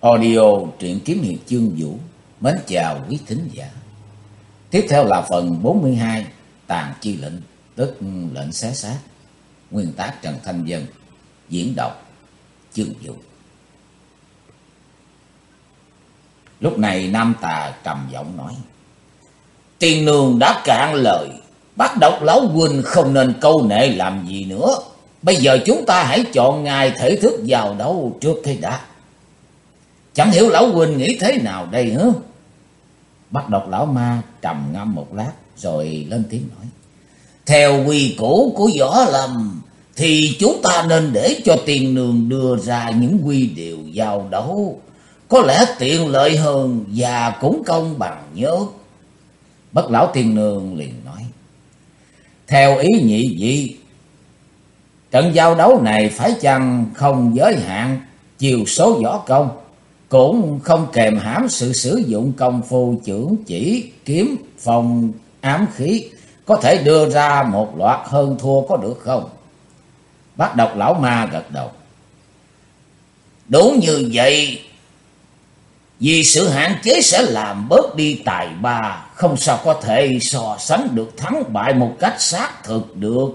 Audio truyện kiếm hiệp chương vũ. Mến chào quý thính giả. Tiếp theo là phần 42 Tàn chi lệnh, tức lệnh xé xác. Nguyên tác Trần Thanh Vân, diễn đọc chương vũ. Lúc này Nam Tà trầm giọng nói: Tiên nương đã cạn lời, bắt độc lão huynh không nên câu nệ làm gì nữa. Bây giờ chúng ta hãy chọn ngày thể thức vào đấu trước cái đã. Chẳng hiểu lão huynh nghĩ thế nào đây hả? Bắt độc lão ma trầm ngâm một lát rồi lên tiếng nói: Theo quy củ của võ lâm thì chúng ta nên để cho tiên nương đưa ra những quy điều giao đấu, có lẽ tiện lợi hơn và cũng công bằng nhất. Bất lão tiên nương liền nói: Theo ý nhị vị, trận giao đấu này phải chăng không giới hạn chiều số võ công, cũng không kèm hãm sự sử dụng công phu chưởng chỉ, kiếm, phong, ám khí, có thể đưa ra một loạt hơn thua có được không? Bác độc lão ma gật đầu: Đúng như vậy, vì sự hạn chế sẽ làm bớt đi tài ba, không sao có thể so sánh được thắng bại một cách xác thực được.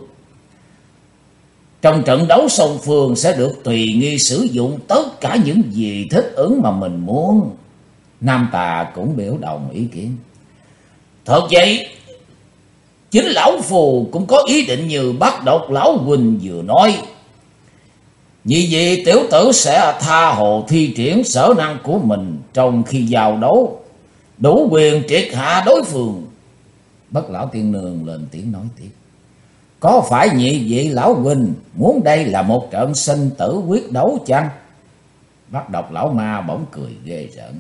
Trong trận đấu song phương sẽ được tùy nghi sử dụng tất cả những gì thích ứng mà mình muốn. Nam Tà cũng biểu đồng ý kiến: Thật vậy, chính lão phù cũng có ý định như bắt độc lão huynh vừa nói. Vì vậy tiểu tử sẽ tha hồ thi triển sở năng của mình trong khi giao đấu, đủ quyền triệt hạ đối phương. Bất lão tiên nương lên tiếng nói tiếp: Có phải nhị vị lão huynh muốn đây là một trận sinh tử quyết đấu chăng? Bắt độc lão ma bỗng cười ghê rợn: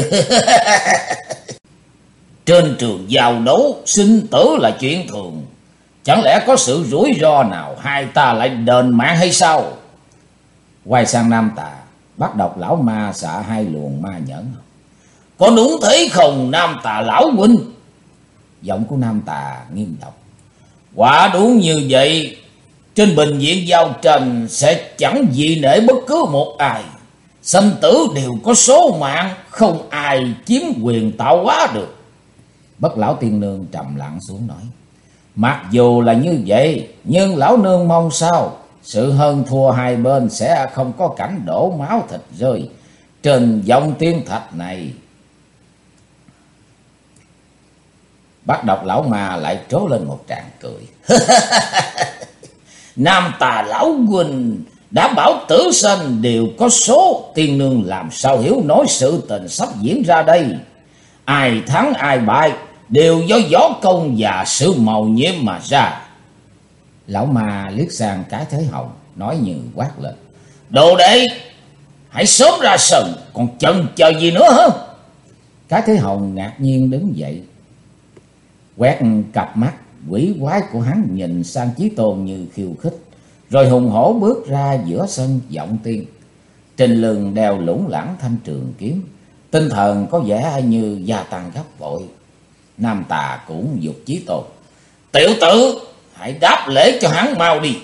Trên trường giao đấu, sinh tử là chuyện thường, chẳng lẽ có sự rủi ro nào hai ta lại đền mạng hay sao? Quay sang Nam Tà, bắt độc lão ma xạ hai luồng ma nhẫn: Có đúng thế không Nam Tà lão huynh? Giọng của Nam Tà nghiêm độc: Quả đúng như vậy, trên bình diện giao tranh sẽ chẳng dị nể bất cứ một ai. Sinh tử đều có số mạng, không ai chiếm quyền tạo hóa được. Bất lão tiên nương trầm lặng xuống nói: Mặc dù là như vậy, nhưng lão nương mong sao sự hơn thua hai bên sẽ không có cảnh đổ máu thịt rơi trên dòng tiên thạch này. Bắt độc lão ma lại trố lên một tràng cười: Nam Tà lão huynh đã bảo tử sanh đều có số, tiên nương làm sao hiểu nổi sự tình sắp diễn ra đây. Ai thắng ai bại đều do võ công và sự màu nhiệm mà ra. Lão ma liếc sang Cái Thế Hồng, nói như quát lên: Đồ đệ, hãy sớm ra sân, còn chần chờ gì nữa hả? Cái Thế Hồng ngạc nhiên đứng dậy, quét cặp mắt quỷ quái của hắn nhìn sang Chí Tôn như khiêu khích, rồi hùng hổ bước ra giữa sân giọng tiên. Trên lưng đeo lủng lẳng thanh trường kiếm, tinh thần có vẻ như gia tăng gấp bội. Nam Tà cũng giục Chí Tôn: Tiểu tử, hãy đáp lễ cho hắn mau đi.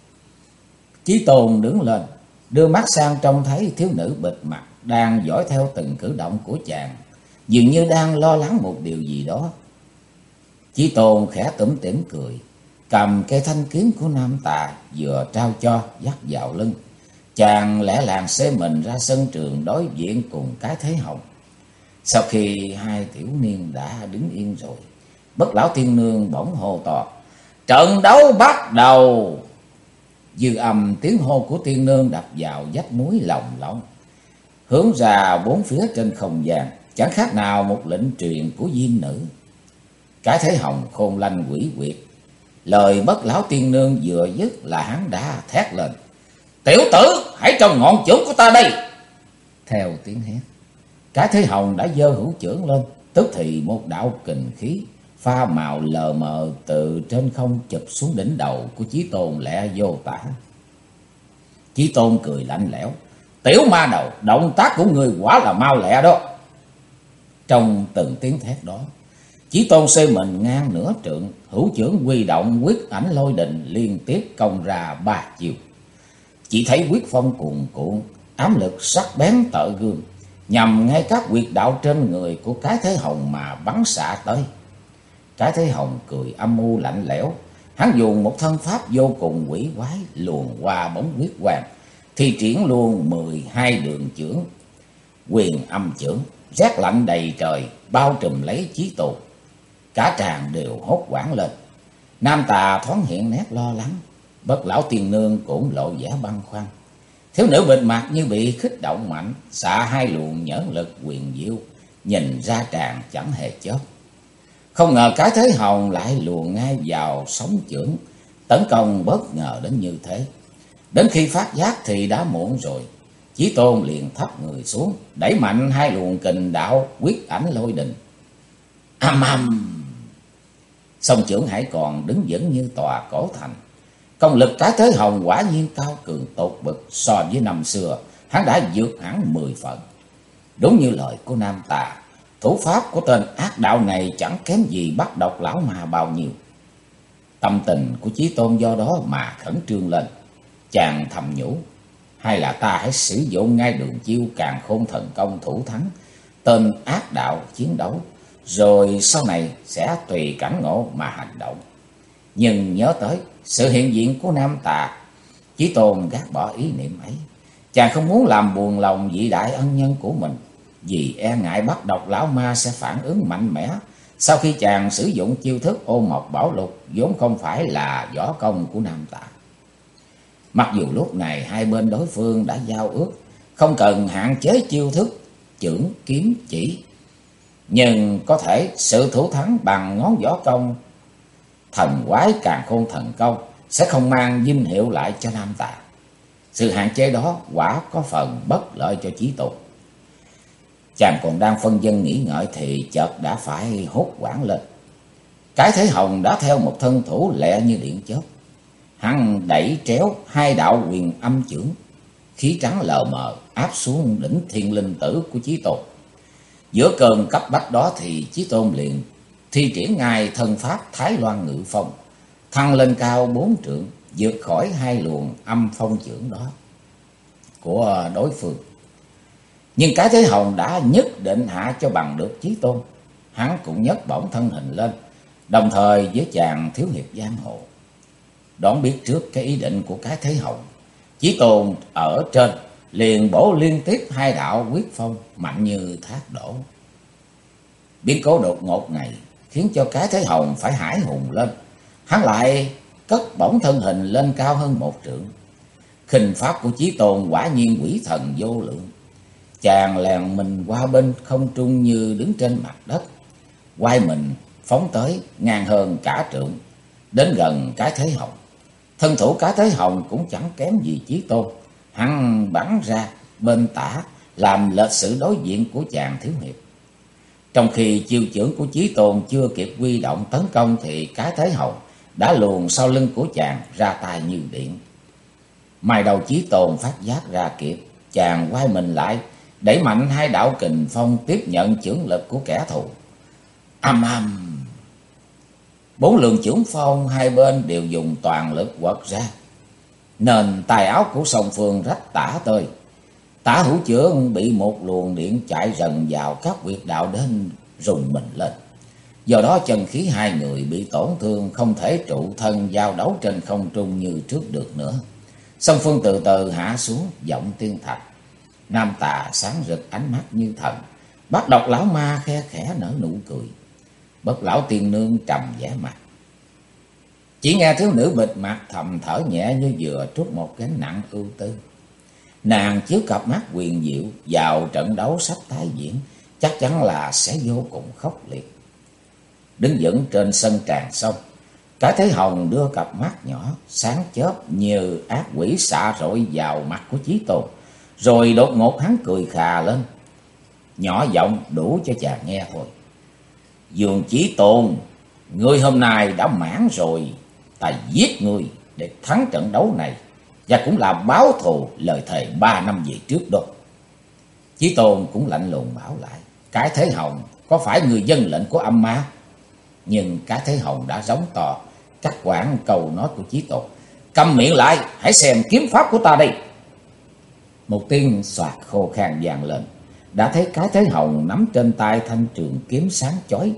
Chí Tôn đứng lên, đưa mắt sang trông thấy thiếu nữ bịt mặt đang dõi theo từng cử động của chàng, dường như đang lo lắng một điều gì đó. Chí Tôn khẽ tủm tỉm cười, cầm cây thanh kiếm của Nam Tà vừa trao cho dắt vào lưng. Chàng lẻ làng xê mình ra sân trường đối diện cùng Cái Thế Hồng. Sau khi hai tiểu niên đã đứng yên rồi, Bất lão tiên nương bỗng hô to: Trận đấu bắt đầu! Dư âm tiếng hô của tiên nương đập vào vách núi lồng lộng, hướng ra bốn phía trên không gian, chẳng khác nào một lệnh truyền của diên nữ. Cái Thế Hồng khôn lanh quỷ quyệt, lời Bất lão tiên nương vừa dứt là hắn đã thét lên: Tiểu tử, hãy trồng ngọn chưởng của ta đây! Theo tiếng hét, Cái Thế Hồng đã giơ hữu chưởng lên, tức thì một đạo kình khí pha màu lờ mờ từ trên không chụp xuống đỉnh đầu của Chí Tôn lẹ vô tả. Chí Tôn cười lạnh lẽo: Tiểu ma đầu, động tác của người quả là mau lẹ đó. Trong từng tiếng thét đó, Chí Tôn xê mình ngang nửa trượng, hữu chưởng huy động quyết ảnh lôi đình liên tiếp công ra 3 chiều. Chỉ thấy quyết phong cuồn cuộn, ám lực sắc bén tợ gương, nhằm ngay các huyệt đạo trên người của Cái Thế Hồng mà bắn xạ tới. Cái Thế Hồng cười âm u lạnh lẽo, hắn dùng một thân pháp vô cùng quỷ quái luồn qua bóng huyết quang, thi triển luôn 12 đường chưởng, quyền âm chưởng, rét lạnh đầy trời bao trùm lấy Chí Tôn. Cả tràng đều hốt hoảng lên. Nam Tà thoáng hiện nét lo lắng, Bất Lão Tiên Nương cũng lộ vẻ băn khoăn. Thiếu nữ bịt mặt như bị khích động mạnh, xạ hai luồng nhẫn lực quyền diệu, nhìn ra tràng chẳng hề chớp. Không ngờ Cái Thế Hồng lại luồn ngay vào sóng chưởng, tấn công bất ngờ đến như thế. Đến khi phát giác thì đã muộn rồi. Chí Tôn liền thấp người xuống, đẩy mạnh hai luồng kình đạo quyết ảnh lôi đình. Âm âm, song chưởng hãy còn đứng vững như tòa cổ thành. Công lực Cái Thế Hồng quả nhiên cao cường tột bậc, so với năm xưa hắn đã vượt hẳn 10 phần. Đúng như lời của Nam Tà, thủ pháp của tên ác đạo này chẳng kém gì bắt độc lão mà bao nhiêu. Tâm tình của Chí Tôn do đó mà khẩn trương lên. Chàng thầm nhủ, hay là ta hãy sử dụng ngay đường chiêu Càn Khôn Thần Công thủ thắng tên ác đạo chiến đấu, rồi sau này sẽ tùy cảnh ngộ mà hành động. Nhưng nhớ tới sự hiện diện của Nam Tà, Chí Tôn gác bỏ ý niệm ấy. Chàng không muốn làm buồn lòng vị đại ân nhân của mình, vì e ngại bắt độc lão ma sẽ phản ứng mạnh mẽ sau khi chàng sử dụng chiêu thức Ô Mộc Bảo Lục vốn không phải là võ công của Nam Tà. Mặc dù lúc này hai bên đối phương đã giao ước không cần hạn chế chiêu thức chưởng kiếm chỉ, nhưng có thể sự thủ thắng bằng ngón võ công thần quái Càn Khôn Thần Công sẽ không mang vinh hiệu lại cho Nam Tà. Sự hạn chế đó quả có phần bất lợi cho Chí Tôn. Chàng còn đang phân vân nghĩ ngợi thì chợt đã phải hốt hoảng lên. Cái Thế Hồng đã theo một thân thủ lẹ như điện chớp. Hắn đẩy tréo hai đạo quyền âm chưởng, khí trắng lờ mờ áp xuống đỉnh Thiên Linh Tử của Chí Tôn. Giữa cơn cấp bách đó thì Chí Tôn liền thi triển ngay thân pháp Thái Loan Ngự Phong, thăng lên cao 4 trượng, vượt khỏi hai luồng âm phong chưởng đó của đối phương. Nhưng Cái Thế Hồng đã nhất định hạ cho bằng được Chí Tôn. Hắn cũng nhấc bổng thân hình lên, đồng thời với chàng thiếu hiệp giang hồ. Đoán biết trước cái ý định của Cái Thế Hồng, Chí Tôn ở trên liền bổ liên tiếp hai đạo quyết phong mạnh như thác đổ. Biến cố đột ngột này khiến cho Cái Thế Hồng phải hãi hùng lên. Hắn lại cất bổng thân hình lên cao hơn 1 trượng. Khinh pháp của Chí Tôn quả nhiên quỷ thần vô lượng. Chàng lèn mình qua bên không trung như đứng trên mặt đất, quay mình phóng tới ngang hơn cả trượng, đến gần Cái Thế Hồng. Thân thủ Cái Thế Hồng cũng chẳng kém gì Chí Tôn. Hắn bắn ra bên tả làm lệch sự đối diện của chàng thiếu hiệp. Trong khi chiêu chưởng của Chí Tôn chưa kịp huy động tấn công thì Cái Thế Hồng đã luồn sau lưng của chàng ra tay như điện. Mai đầu Chí Tôn phát giác ra kịp, chàng quay mình lại, đẩy mạnh hai đạo kình phong tiếp nhận chưởng lực của kẻ thù. Âm âm, 4 luồng chưởng phong hai bên đều dùng toàn lực quật ra, nên tài áo của song phương rách tả tơi. Tả hữu chưởng bị một luồng điện chạy rần vào các huyệt đạo đến rùng mình lên. Do đó chân khí hai người bị tổn thương, không thể trụ thân giao đấu trên không trung như trước được nữa. Song phương từ từ hạ xuống giọng tiên thạch. Nam Tà sáng rực ánh mắt như thần, bắt độc lão ma khe khẽ nở nụ cười. Bất Lão Tiên Nương trầm vẻ mặt. Chỉ nghe thiếu nữ bịt mặt thầm thở nhẹ như vừa trút một gánh nặng ưu tư. Nàng chiếu cặp mắt huyền diệu vào trận đấu sắp tái diễn, chắc chắn là sẽ vô cùng khốc liệt. Đứng vững trên sân tràn sông, Cái Thế Hồng đưa cặp mắt nhỏ sáng chớp như ác quỷ xạ rọi vào mặt của Chí Tôn, rồi đột ngột hắn cười khà lên, nhỏ giọng đủ cho chàng nghe thôi. Dương Chí Tôn, ngươi hôm nay đã mãn rồi, ta giết ngươi để thắng trận đấu này, và cũng là báo thù lời thề 3 năm về trước đó. Chí Tôn cũng lạnh lùng bảo lại, Cái Thế Hồng, có phải người dân lệnh của âm ma? Nhưng Cái Thế Hồng đã giống to, cắt quãng câu nói của Chí Tôn. Câm miệng lại, hãy xem kiếm pháp của ta đây. Một tiếng xoạt khô khan vang lên. đã thấy cái thế hồng nắm trên tay thanh trường kiếm sáng chói.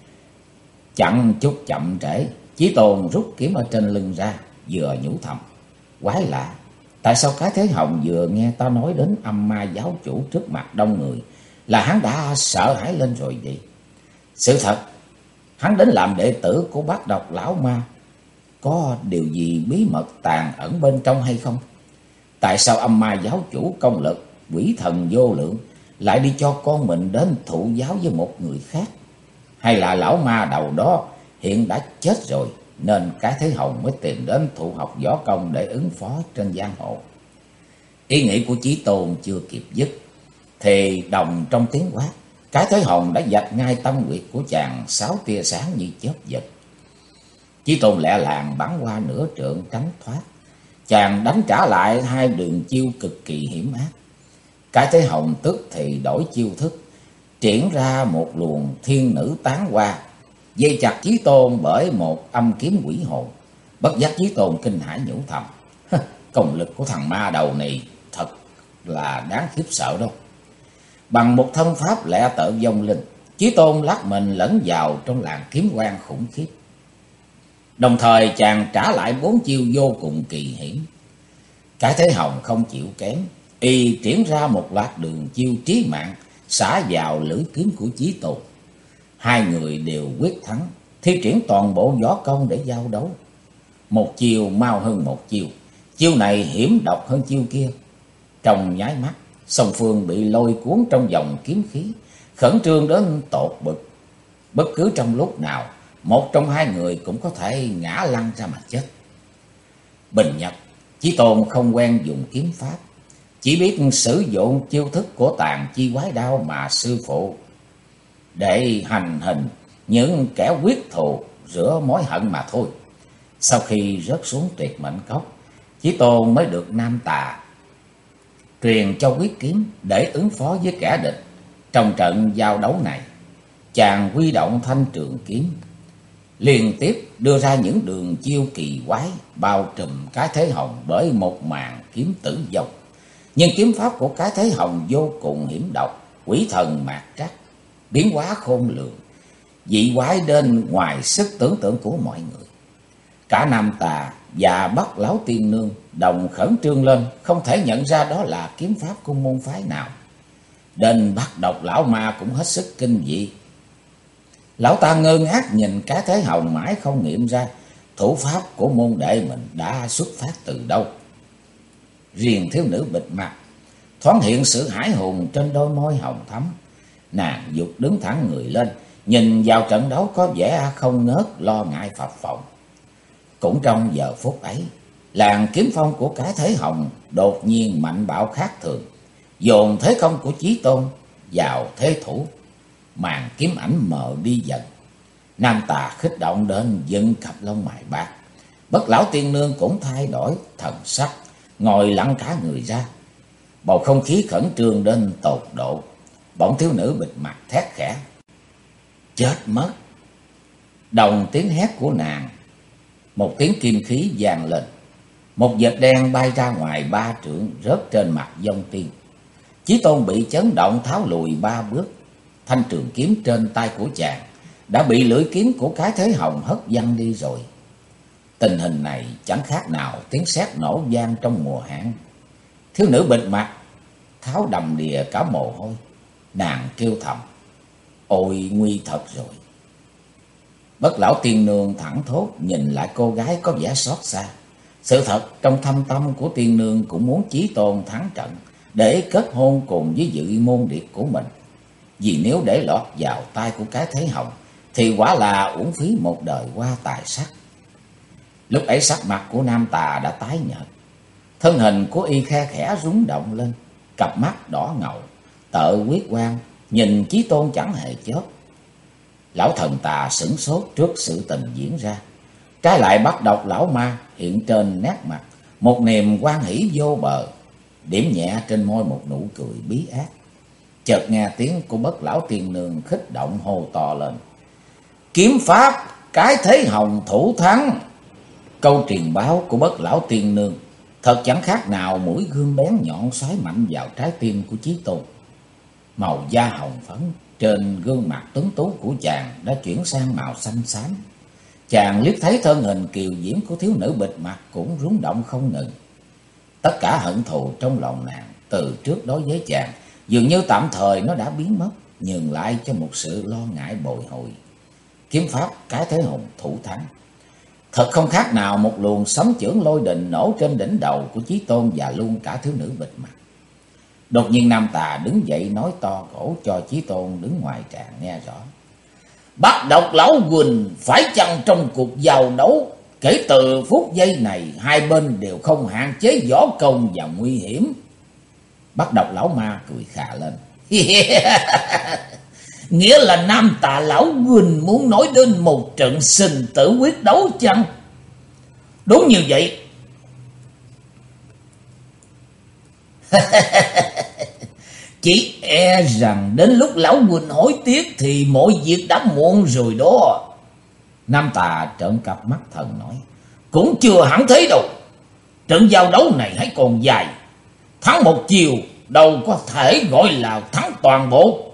Chẳng chút chậm trễ, Chí Tôn rút kiếm ở trên lưng ra, vừa nhủ thầm: quái lạ, tại sao cái thế hồng vừa nghe ta nói đến âm ma giáo chủ trước mặt đông người là hắn đã sợ hãi lên rồi vậy? Sự thật, hắn đến làm đệ tử của bát độc lão ma, có điều gì bí mật tàn ẩn bên trong hay không? Tại sao âm ma giáo chủ công lực quỷ thần vô lượng lại đi cho con mình đến thụ giáo với một người khác? Hay là lão ma đầu đó hiện đã chết rồi, nên cái thế hồng mới tìm đến thụ học võ công để ứng phó trên giang hồ? Ý nghĩ của Chí Tôn chưa kịp dứt thì đồng trong tiếng quát, cái thế hồng đã vạch ngay tâm huyệt của chàng 6 tia sáng như chớp giật. Chí Tôn lẹ làng bắn qua nửa trượng tránh thoát. Chàng đánh trả lại 2 đường chiêu cực kỳ hiểm ác. Cái thế hồng tức thì đổi chiêu thức, triển ra một luồng thiên nữ tán hoa, dây chặt Chí Tôn bởi một âm kiếm quỷ hồn. Bất giác Chí Tôn kinh hãi nhủ thầm: công lực của thằng ma đầu này thật là đáng khiếp sợ đâu. Bằng một thân pháp lẹ tợ vong linh, Chí Tôn lắc mình lẫn vào trong làn kiếm quang khủng khiếp. Đồng thời chàng trả lại 4 chiêu vô cùng kỳ hiểm. Cái thế hồng không chịu kém, y triển ra một loạt đường chiêu trí mạng xả vào lưỡi kiếm của Chí Tôn. Hai người đều quyết thắng, thi triển toàn bộ võ công để giao đấu. Một chiêu mau hơn một chiêu, chiêu này hiểm độc hơn chiêu kia. Trong nháy mắt, song phương bị lôi cuốn trong dòng kiếm khí, khẩn trương đến tột bực. Bất cứ trong lúc nào, một trong hai người cũng có thể ngã lăn ra mà chết. Bình Nhật, Chí Tôn không quen dùng kiếm pháp, chỉ biết sử dụng chiêu thức của Tàn Chi Quái Đao mà sư phụ, để hành hình những kẻ quyết thù rửa mối hận mà thôi. Sau khi rớt xuống tuyệt mệnh cốc, Chí Tôn mới được Nam Tà truyền cho quyết kiếm để ứng phó với kẻ địch. Trong trận giao đấu này, chàng huy động thanh trường kiếm, liên tiếp đưa ra những đường chiêu kỳ quái, bao trùm cái thế hồng bởi một màn kiếm tử vong. Nhưng kiếm pháp của cái thế hồng vô cùng hiểm độc, quỷ thần mạt trắc, biến hóa khôn lường, dị quái đến ngoài sức tưởng tượng của mọi người. Cả Nam Tà và Bắc Lão Tiên Nương đồng khẩn trương lên, không thể nhận ra đó là kiếm pháp của môn phái nào. Đến Bắc Độc lão ma cũng hết sức kinh dị. Lão ta ngơ ngác nhìn cái thế hồng mãi không nghiệm ra thủ pháp của môn đệ mình đã xuất phát từ đâu. Riêng thiếu nữ bịt mặt thoáng hiện sự hãi hùng trên đôi môi hồng thắm. Nàng giục đứng thẳng người lên, nhìn vào trận đấu có vẻ không ngớt lo ngại phập phồng. Cũng trong giờ phút ấy, làn kiếm phong của cái thế hồng đột nhiên mạnh bạo khác thường, dồn thế công của Chí Tôn vào thế thủ. Màn kiếm ảnh mờ đi dần. Nam Tà khích động đến dựng cặp lông mày bạc. Bất Lão Tiên Nương cũng thay đổi thần sắc, ngồi lặng cả người ra. Bầu không khí khẩn trương đến tột độ. Bỗng thiếu nữ bịt mặt thét khẽ: chết mất! Đồng tiếng hét của nàng, một tiếng kim khí vang lên. Một vệt đen bay ra ngoài 3 trượng, rớt trên mặt Vong Tiên. Chí Tôn bị chấn động tháo lùi 3 bước. Thanh trường kiếm trên tay của chàng đã bị lưỡi kiếm của cái thế hồng hất văng đi rồi. Tình hình này chẳng khác nào tiếng sét nổ vang trong mùa hạn. Thiếu nữ bịt mặt tháo đầm đìa cả mồ hôi. Nàng kêu thầm: ôi nguy thật rồi! Bất Lão Tiên Nương thẳng thốt nhìn lại cô gái có vẻ xót xa. Sự thật trong thâm tâm của Tiên Nương cũng muốn Chí Tôn thắng trận để kết hôn cùng với Dự Môn Điệp của mình. Vì nếu để lọt vào tay của cái thế hồng thì quả là uổng phí một đời qua tài sắc. Lúc ấy sắc mặt của Nam Tà đã tái nhợt, thân hình của y khe khẽ rúng động lên, cặp mắt đỏ ngầu tợ quyết quang nhìn Chí Tôn chẳng hề chớp. Lão thần Tà sửng sốt trước sự tình diễn ra. Trái lại Bắc Độc lão ma hiện trên nét mặt một niềm hoan hỷ vô bờ, điểm nhẹ trên môi một nụ cười bí ác. Chợt nghe tiếng của Bất Lão Tiên Nương khích động hô to lên: kiếm pháp cái thế hồng thủ thắng! Câu truyền báo của Bất Lão Tiên Nương thật chẳng khác nào mũi gươm bén nhọn xoáy mạnh vào trái tim của Chí Tôn. Màu da hồng phấn trên gương mặt tuấn tú của chàng đã chuyển sang màu xanh xám. Chàng liếc thấy thân hình kiều diễm của thiếu nữ bịt mặt cũng rung động không ngừng. Tất cả hận thù trong lòng nàng từ trước đối với chàng dường như tạm thời nó đã biến mất, nhường lại cho một sự lo ngại bồi hồi. Kiếm pháp Cái Thế Hùng thủ thắng. Thật không khác nào một luồng sấm chưởng lôi đình nổ trên đỉnh đầu của Chí Tôn và luôn cả thiếu nữ bịt mặt. Đột nhiên Nam Tà đứng dậy nói to cổ cho Chí Tôn đứng ngoài tràng nghe rõ. Bắt độc lão Quỳnh, phải chăng trong cuộc giao đấu, kể từ phút giây này hai bên đều không hạn chế võ công và nguy hiểm? Bắt độc lão ma cười khà lên. Nghĩa là Nam Tà lão Quỳnh muốn nói đến một trận sinh tử quyết đấu chăng? Đúng như vậy. Chỉ e rằng đến lúc lão Quỳnh hối tiếc thì mọi việc đã muộn rồi đó. Nam Tà trợn cặp mắt thần nói. Cũng chưa hẳn thế đâu. Trận giao đấu này hãy còn dài. Thắng một chiều đâu có thể gọi là thắng toàn bộ.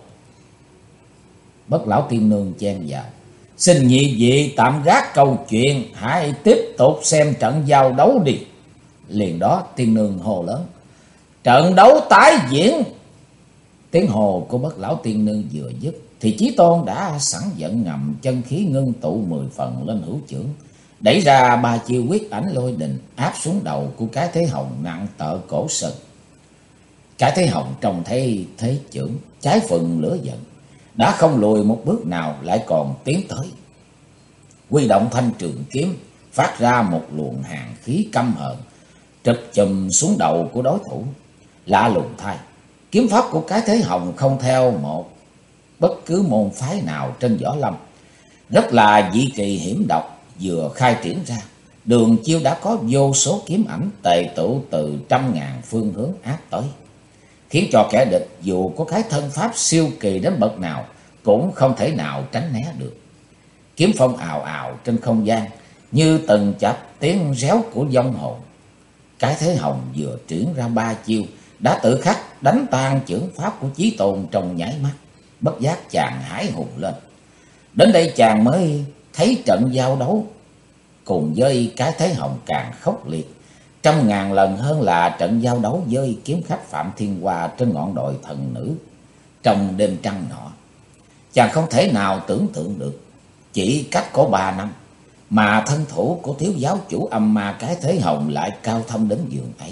Bất Lão Tiên Nương chen vào. Xin nhị vị tạm gác câu chuyện, hãy tiếp tục xem trận giao đấu đi. Liền đó Tiên Nương hô lớn. Trận đấu tái diễn. Tiếng hồ của Bất Lão Tiên Nương vừa dứt thì Chí Tôn đã sẵn giận ngầm chân khí ngưng tụ 10 phần lên hữu chưởng, đẩy ra 3 chiêu quyết ảnh lôi đình áp xuống đầu của Cái Thế Hồng nặng tợ cổ sừng. Cái Thế Hồng trông thấy thế chưởng trái phần lửa giận, đã không lùi một bước nào lại còn tiến tới. Huy động thanh trường kiếm phát ra một luồng hàn khí căm hờn trực chùm xuống đầu của đối thủ. Lạ lùng thay, kiếm pháp của Cái Thế Hồng không theo một bất cứ môn phái nào trên võ lâm, rất là dị kỳ hiểm độc. Vừa khai triển ra, đường chiêu đã có vô số kiếm ảnh tề tụ từ trăm ngàn phương hướng áp tới, khiến cho kẻ địch dù có cái thân pháp siêu kỳ đến bậc nào cũng không thể nào tránh né được. Kiếm phong ào ào trên không gian như từng chập tiếng réo của vong hồn. Cái Thế Hồng vừa triển ra 3 chiêu đã tự khắc đánh tan chưởng pháp của Chí Tôn trong nháy mắt. Bất giác chàng hãi hùng lên. Đến đây chàng mới thấy trận giao đấu cùng với Cái Thế Hồng càng khốc liệt 100.000 lần hơn là trận giao đấu với kiếm khách Phạm Thiên Hoa trên ngọn đồi thần nữ trong đêm trăng nọ. Chàng không thể nào tưởng tượng được, chỉ cách có 3 năm mà thân thủ của thiếu giáo chủ âm ma Cái Thế Hồng lại cao thâm đến giường ấy.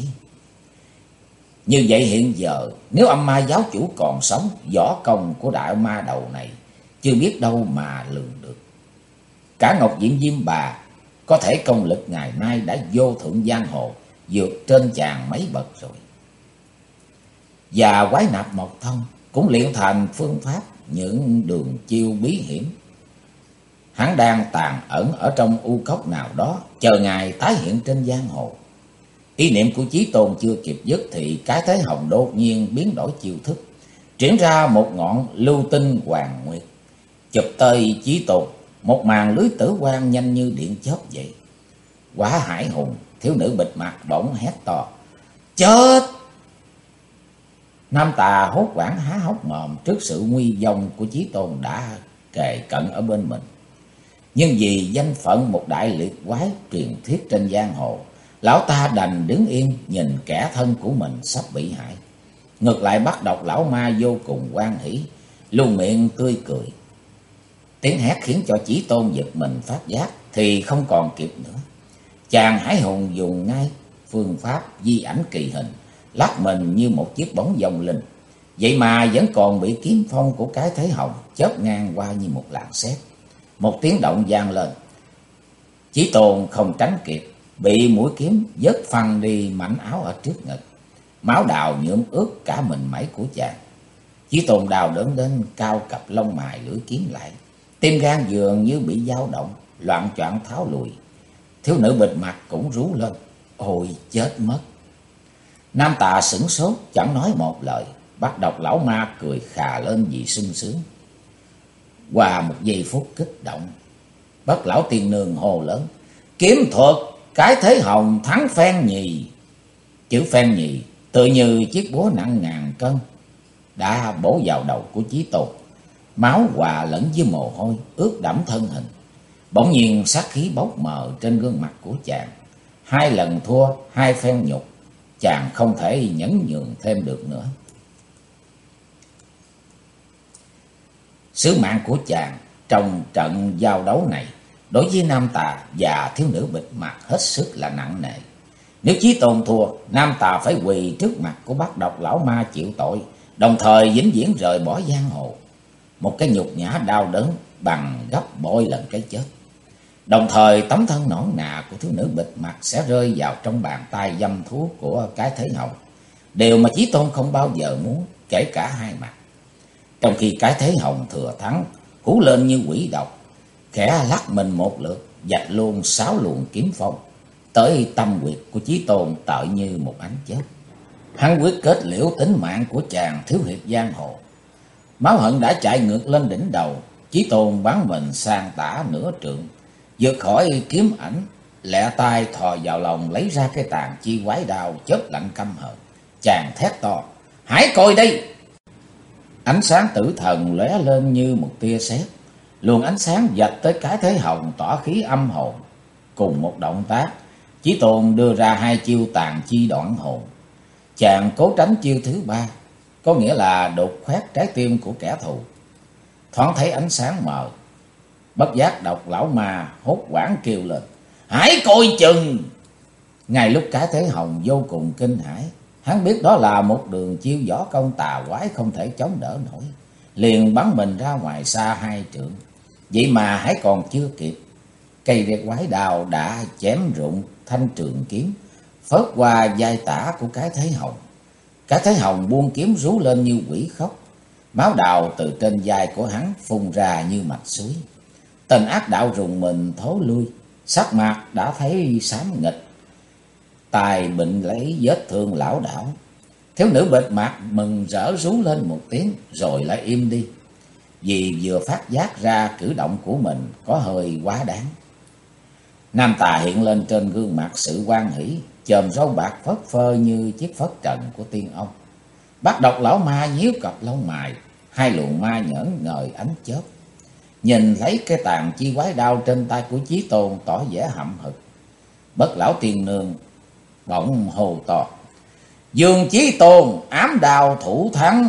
Như vậy hiện giờ nếu âm ma giáo chủ còn sống, võ công của đại ma đầu này chưa biết đâu mà lường được. Cả Ngọc Diện Diêm Bà có thể công lực ngày nay đã vô thượng giang hồ, vượt trên chàng mấy bậc rồi. Và Quái Nạp Mộc Thông cũng luyện thành phương pháp những đường chiêu bí hiểm. Hắn đang tàn ẩn ở trong u cốc nào đó, chờ ngày tái hiện trên giang hồ. Ý niệm của Chí Tôn chưa kịp dứt thì Cái Thế Hồng đột nhiên biến đổi chiêu thức, triển ra một ngọn lưu tinh hoàng nguyệt, chụp tới Chí Tôn. Một màn lưới tử quang nhanh như điện chớp vậy. Quá hải hùng, thiếu nữ bịt mặt bỗng hét to. Chết! Nam Tà hốt hoảng há hốc mồm trước sự nguy vong của Chí Tôn đã kề cận ở bên mình. Nhưng vì danh phận một đại liệt quái truyền thuyết trên giang hồ, lão ta đành đứng yên nhìn kẻ thân của mình sắp bị hại. Ngược lại Bắt Độc lão ma vô cùng hoan hỉ, luôn miệng tươi cười. Tiếng hét khiến cho Chí Tôn giật mình phát giác thì không còn kịp nữa. Chàng hải hùng dùng ngay phương pháp di ảnh kỳ hình, lắc mình như một chiếc bóng vòng linh. Vậy mà vẫn còn bị kiếm phong của Cái Thế Hồng chớp ngang qua như một làn sét. Một tiếng động vang lên. Chí Tôn không tránh kịp, bị mũi kiếm vớt phăng đi mảnh áo ở trước ngực. Máu đào nhuộm ướt cả mình mẩy của chàng. Chí Tôn đau đớn đến cao cặp lông mày lưỡi kiếm lại. Tim gan dường như bị dao động, loạng choạng tháo lùi. Thiếu nữ bịt mặt cũng rú lên. Ôi chết mất! Nam Tà sửng sốt chẳng nói một lời. Bắt Độc lão ma cười khà lên vì sung sướng. Qua một giây phút kích động, Bất Lão Tiên Nương hô lớn. Kiếm thuật Cái Thế Hồng thắng Phen Nhì. Chữ Phen Nhì tự như chiếc búa nặng ngàn cân, đã bổ vào đầu của Chí Tôn. Máu hòa lẫn với mồ hôi ướt đẫm thân hình. Bỗng nhiên sát khí bốc mờ trên gương mặt của chàng. 2 lần thua, 2 phen nhục, chàng không thể nhẫn nhường thêm được nữa. Sứ mạng của chàng trong trận giao đấu này đối với nam tà và thiếu nữ bịt mặt hết sức là nặng nề. Nếu Chí Tôn thua, nam tà phải quỳ trước mặt của Bát Độc lão ma chịu tội, đồng thời vĩnh viễn rời bỏ giang hồ. Một cái nhục nhã đau đớn bằng gấp bội lần cái chết. Đồng thời tấm thân nõn nà của thiếu nữ bịt mặt sẽ rơi vào trong bàn tay dâm thú của Cái Thế Hồng. Điều mà Chí Tôn không bao giờ muốn, kể cả hai mặt. Trong khi Cái Thế Hồng thừa thắng, hú lên như quỷ độc, khẽ lắc mình một lượt, vạch luôn 6 luồng kiếm phong tới tâm huyệt của Chí Tôn tợi như một ánh chớp. Hắn quyết kết liễu tính mạng của chàng thiếu hiệp giang hồ. Máu hận đã chạy ngược lên đỉnh đầu, Chí Tôn bắn mình sang tả nửa trượng, vượt khỏi kiếm ảnh, lẹ tay thò vào lòng lấy ra cái tàn chi quái đao chớp lạnh căm hờn. Chàng thét to: "Hãy coi đây!" Ánh sáng tử thần lóe lên như một tia sét, luồng ánh sáng vạch tới Cái Thế Hồng tỏa khí âm hồn. Cùng một động tác, Chí Tôn đưa ra 2 chiêu tàn chi đoạn hồn. Chàng cố tránh chiêu thứ 3, có nghĩa là đột khoét trái tim của kẻ thù. Thoáng thấy ánh sáng mờ, bất giác Độc lão ma hốt hoảng kêu lên: "Hãy coi chừng!" Ngay lúc Cái Thế Hồng vô cùng kinh hãi, hắn biết đó là một đường chiêu võ công tà quái không thể chống đỡ nổi, liền bắn mình ra ngoài xa 2 trượng. Vậy mà hãy còn chưa kịp, cây rễ quái đào đã chém rụng thanh trường kiếm, phớt qua vai tả của Cái Thế Hồng. Cái Thế Hồng buông kiếm rú lên như quỷ khóc, máu đào từ trên vai của hắn phun ra như mạch suối. Tên ác đạo rùng mình thối lui, sắc mặt đã thấy xám nghịch, tài bệnh lấy vết thương lão đảo. Thiếu nữ bịt mặt mừng rỡ rú lên một tiếng rồi lại im đi, vì vừa phát giác ra cử động của mình có hơi quá đáng. Nam tà hiện lên trên gương mặt sự hoan hỷ, chòm râu bạc phất phơ như chiếc phất trần của tiên ông. Bát Độc lão ma nhíu cặp lông mày, 2 luồng ma nhẫn ngời ánh chớp. Nhìn thấy cái tàn chi quái đao trên tay của Chí Tôn tỏ vẻ hậm hực. Bất lão tiên nương bỗng hô to: "Dương Chí Tôn ám đao thủ thắng!"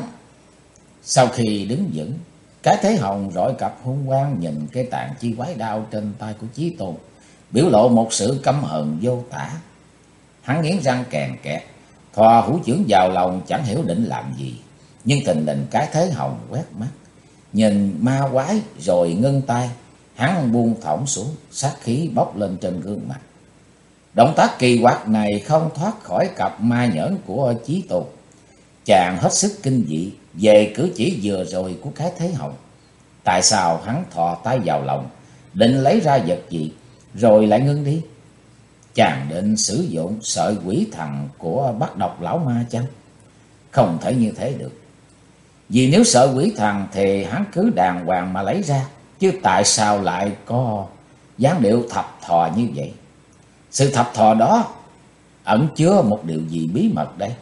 Sau khi đứng vững, Cái Thế Hồng rọi cặp hung quang nhìn cái tàn chi quái đao trên tay của Chí Tôn, biểu lộ một sự căm hờn vô tả. Hắn nghiến răng kèn kẹt, thò hữu chưởng vào lòng chẳng hiểu định làm gì. Nhưng thình lình Cái Thế Hồng quét mắt, nhìn ma quái rồi ngưng tay. Hắn buông thõng xuống, sát khí bốc lên trên gương mặt. Động tác kỳ quặc này không thoát khỏi cặp ma nhẫn của Chí Tôn. Chàng hết sức kinh dị về cử chỉ vừa rồi của Cái Thế Hồng. Tại sao hắn thò tay vào lòng, định lấy ra vật gì, rồi lại ngưng đi? Chàng định sử dụng sợi quỷ thần của Bát Độc lão ma chăng? Không thể như thế được. Vì nếu sợi quỷ thần thì hắn cứ đàng hoàng mà lấy ra, chứ tại sao lại có dáng điệu thập thò như vậy? Sự thập thò đó ẩn chứa một điều gì bí mật đây?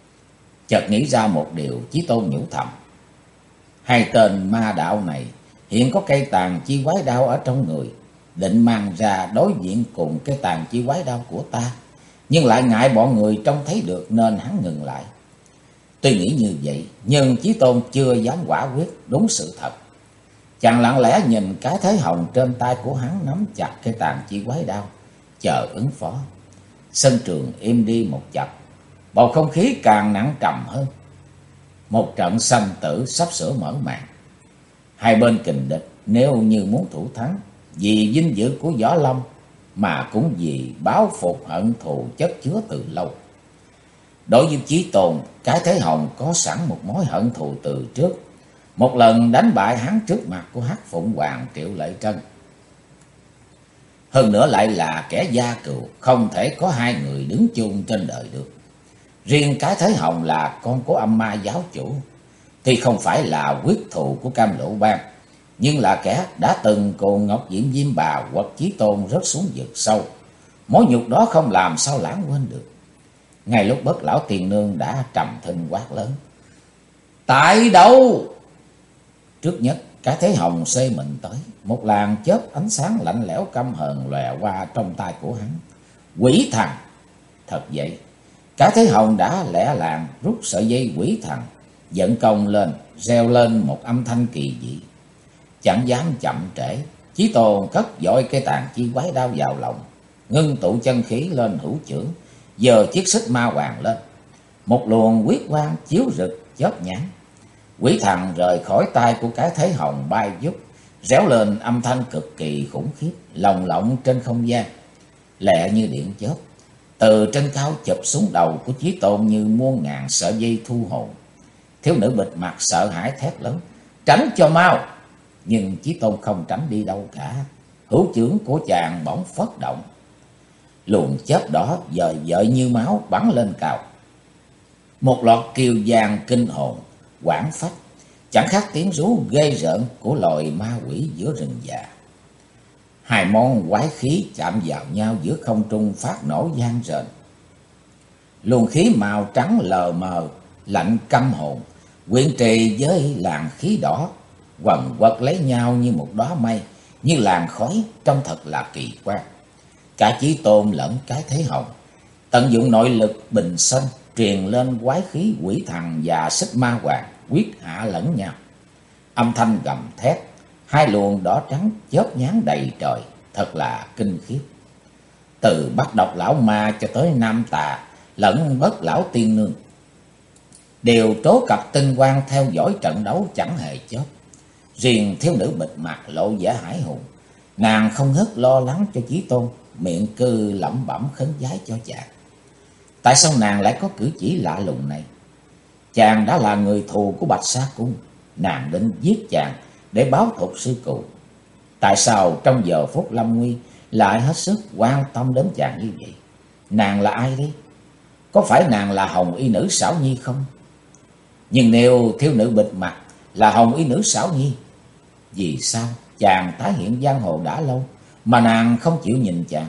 Chợt nghĩ ra một điều, Chí Tôn nhủ thầm: 2 tên ma đạo này hiện có cây tàn chi quái đao ở trong người, định mang ra đối diện cùng cái tàn chi quái đao của ta, nhưng lại ngại bọn người trông thấy được nên hắn ngừng lại. Tuy nghĩ như vậy, nhưng Chí Tôn chưa dám quả quyết đúng sự thật. Chàng lặng lẽ nhìn Cái Thế Hồng trên tay của hắn nắm chặt cái tàn chi quái đao, chờ ứng phó. Sân trường im đi một chập, bầu không khí càng nặng trầm hơn. Một trận sanh tử sắp sửa mở màn. 2 bên kình địch nếu như muốn thủ thắng, vì vinh dự của Võ Lâm mà cũng vì báo phục hận thù chất chứa từ lâu. Đối với Chí Tôn, Cái Thế Hồng có sẵn một mối hận thù từ trước, một lần đánh bại hắn trước mặt của Hắc Phụng Hoàng Triệu Lệ Trân. Hơn nữa lại là kẻ gia cừu, không thể có 2 người đứng chung trên đời được. Riêng Cái Thế Hồng là con của âm ma giáo chủ, thì không phải là quyết thù của Cam Lộ Bang, nhưng là kẻ đã từng cùng Ngọc Diễm Diêm Bà hoặc Chí Tôn rớt xuống vực sâu. Mối nhục đó không làm sao lãng quên được. Ngay lúc Bất lão tiền nương đã trầm thinh quát lớn: Tại đâu? Trước nhất, Cái Thế Hồng xê mình tới. Một làn chớp ánh sáng lạnh lẽo căm hờn lòe qua trong tay của hắn. Quỷ thần! Thật vậy, Cái Thế Hồng đã lẻ làng rút sợi dây quỷ thần, dẫn công lên, reo lên một âm thanh kỳ dị. Chẳng dám chậm trễ, Chí Tôn cất dội cây tàn chi quái đao vào lòng, ngưng tụ chân khí lên hữu chưởng, giơ chiếc xích ma hoàng lên. Một luồng huyết quang chiếu rực chớp nhoáng. Quỷ thần rời khỏi tay của Cái Thế Hồng bay vút, réo lên âm thanh cực kỳ khủng khiếp, lồng lộng trên không gian, lẹ như điện chớp. Từ trên cao chụp xuống đầu của Chí Tôn như muôn ngàn sợi dây thu hồn. Thiếu nữ bịt mặt sợ hãi thét lớn: tránh cho mau! Nhưng Chí Tôn không tránh đi đâu cả. Hữu chưởng của chàng bỗng phất động, luồng chớp đỏ dời dợi như máu bắn lên cao. Một loạt kêu vang kinh hồn quảng phách, chẳng khác tiếng rú ghê rợn của loài ma quỷ giữa rừng già. Hai món quái khí chạm vào nhau giữa không trung phát nổ vang rền. Luồng khí màu trắng lờ mờ lạnh căm hồn quyện trì với làn khí đỏ, quần quật lấy nhau như một đóa mây, như làn khói, trông thật là kỳ quan. Cả Chí Tôn lẫn Cái Thế Hồng tận dụng nội lực bình sinh, truyền lên quái khí quỷ thần và xích ma hoàng, quyết hạ lẫn nhau. Âm thanh gầm thét, hai luồng đỏ trắng chớp nhoáng đầy trời, thật là kinh khiếp. Từ Bắc Độc lão ma cho tới Nam Tà lẫn Bất lão tiên nương đều trố cặp tinh quang theo dõi trận đấu chẳng hề chớp. Riêng thiếu nữ bịt mặt lộ vẻ hải hùng, nàng không ngớt lo lắng cho Chí Tôn, miệng cứ lẩm bẩm khấn vái cho chàng. Tại sao nàng lại có cử chỉ lạ lùng này? Chàng đã là người thù của Bạch Sa Cung, nàng định giết chàng để báo thù sư cụ. Tại sao trong giờ phút lâm nguy lại hết sức quan tâm đến chàng như vậy? Nàng là ai đấy? Có phải nàng là Hồng Y nữ Xảo Nhi không? Nhưng nếu thiếu nữ bịt mặt là Hồng Y nữ Xảo Nhi, vì sao chàng tái hiện giang hồ đã lâu mà nàng không chịu nhìn chàng?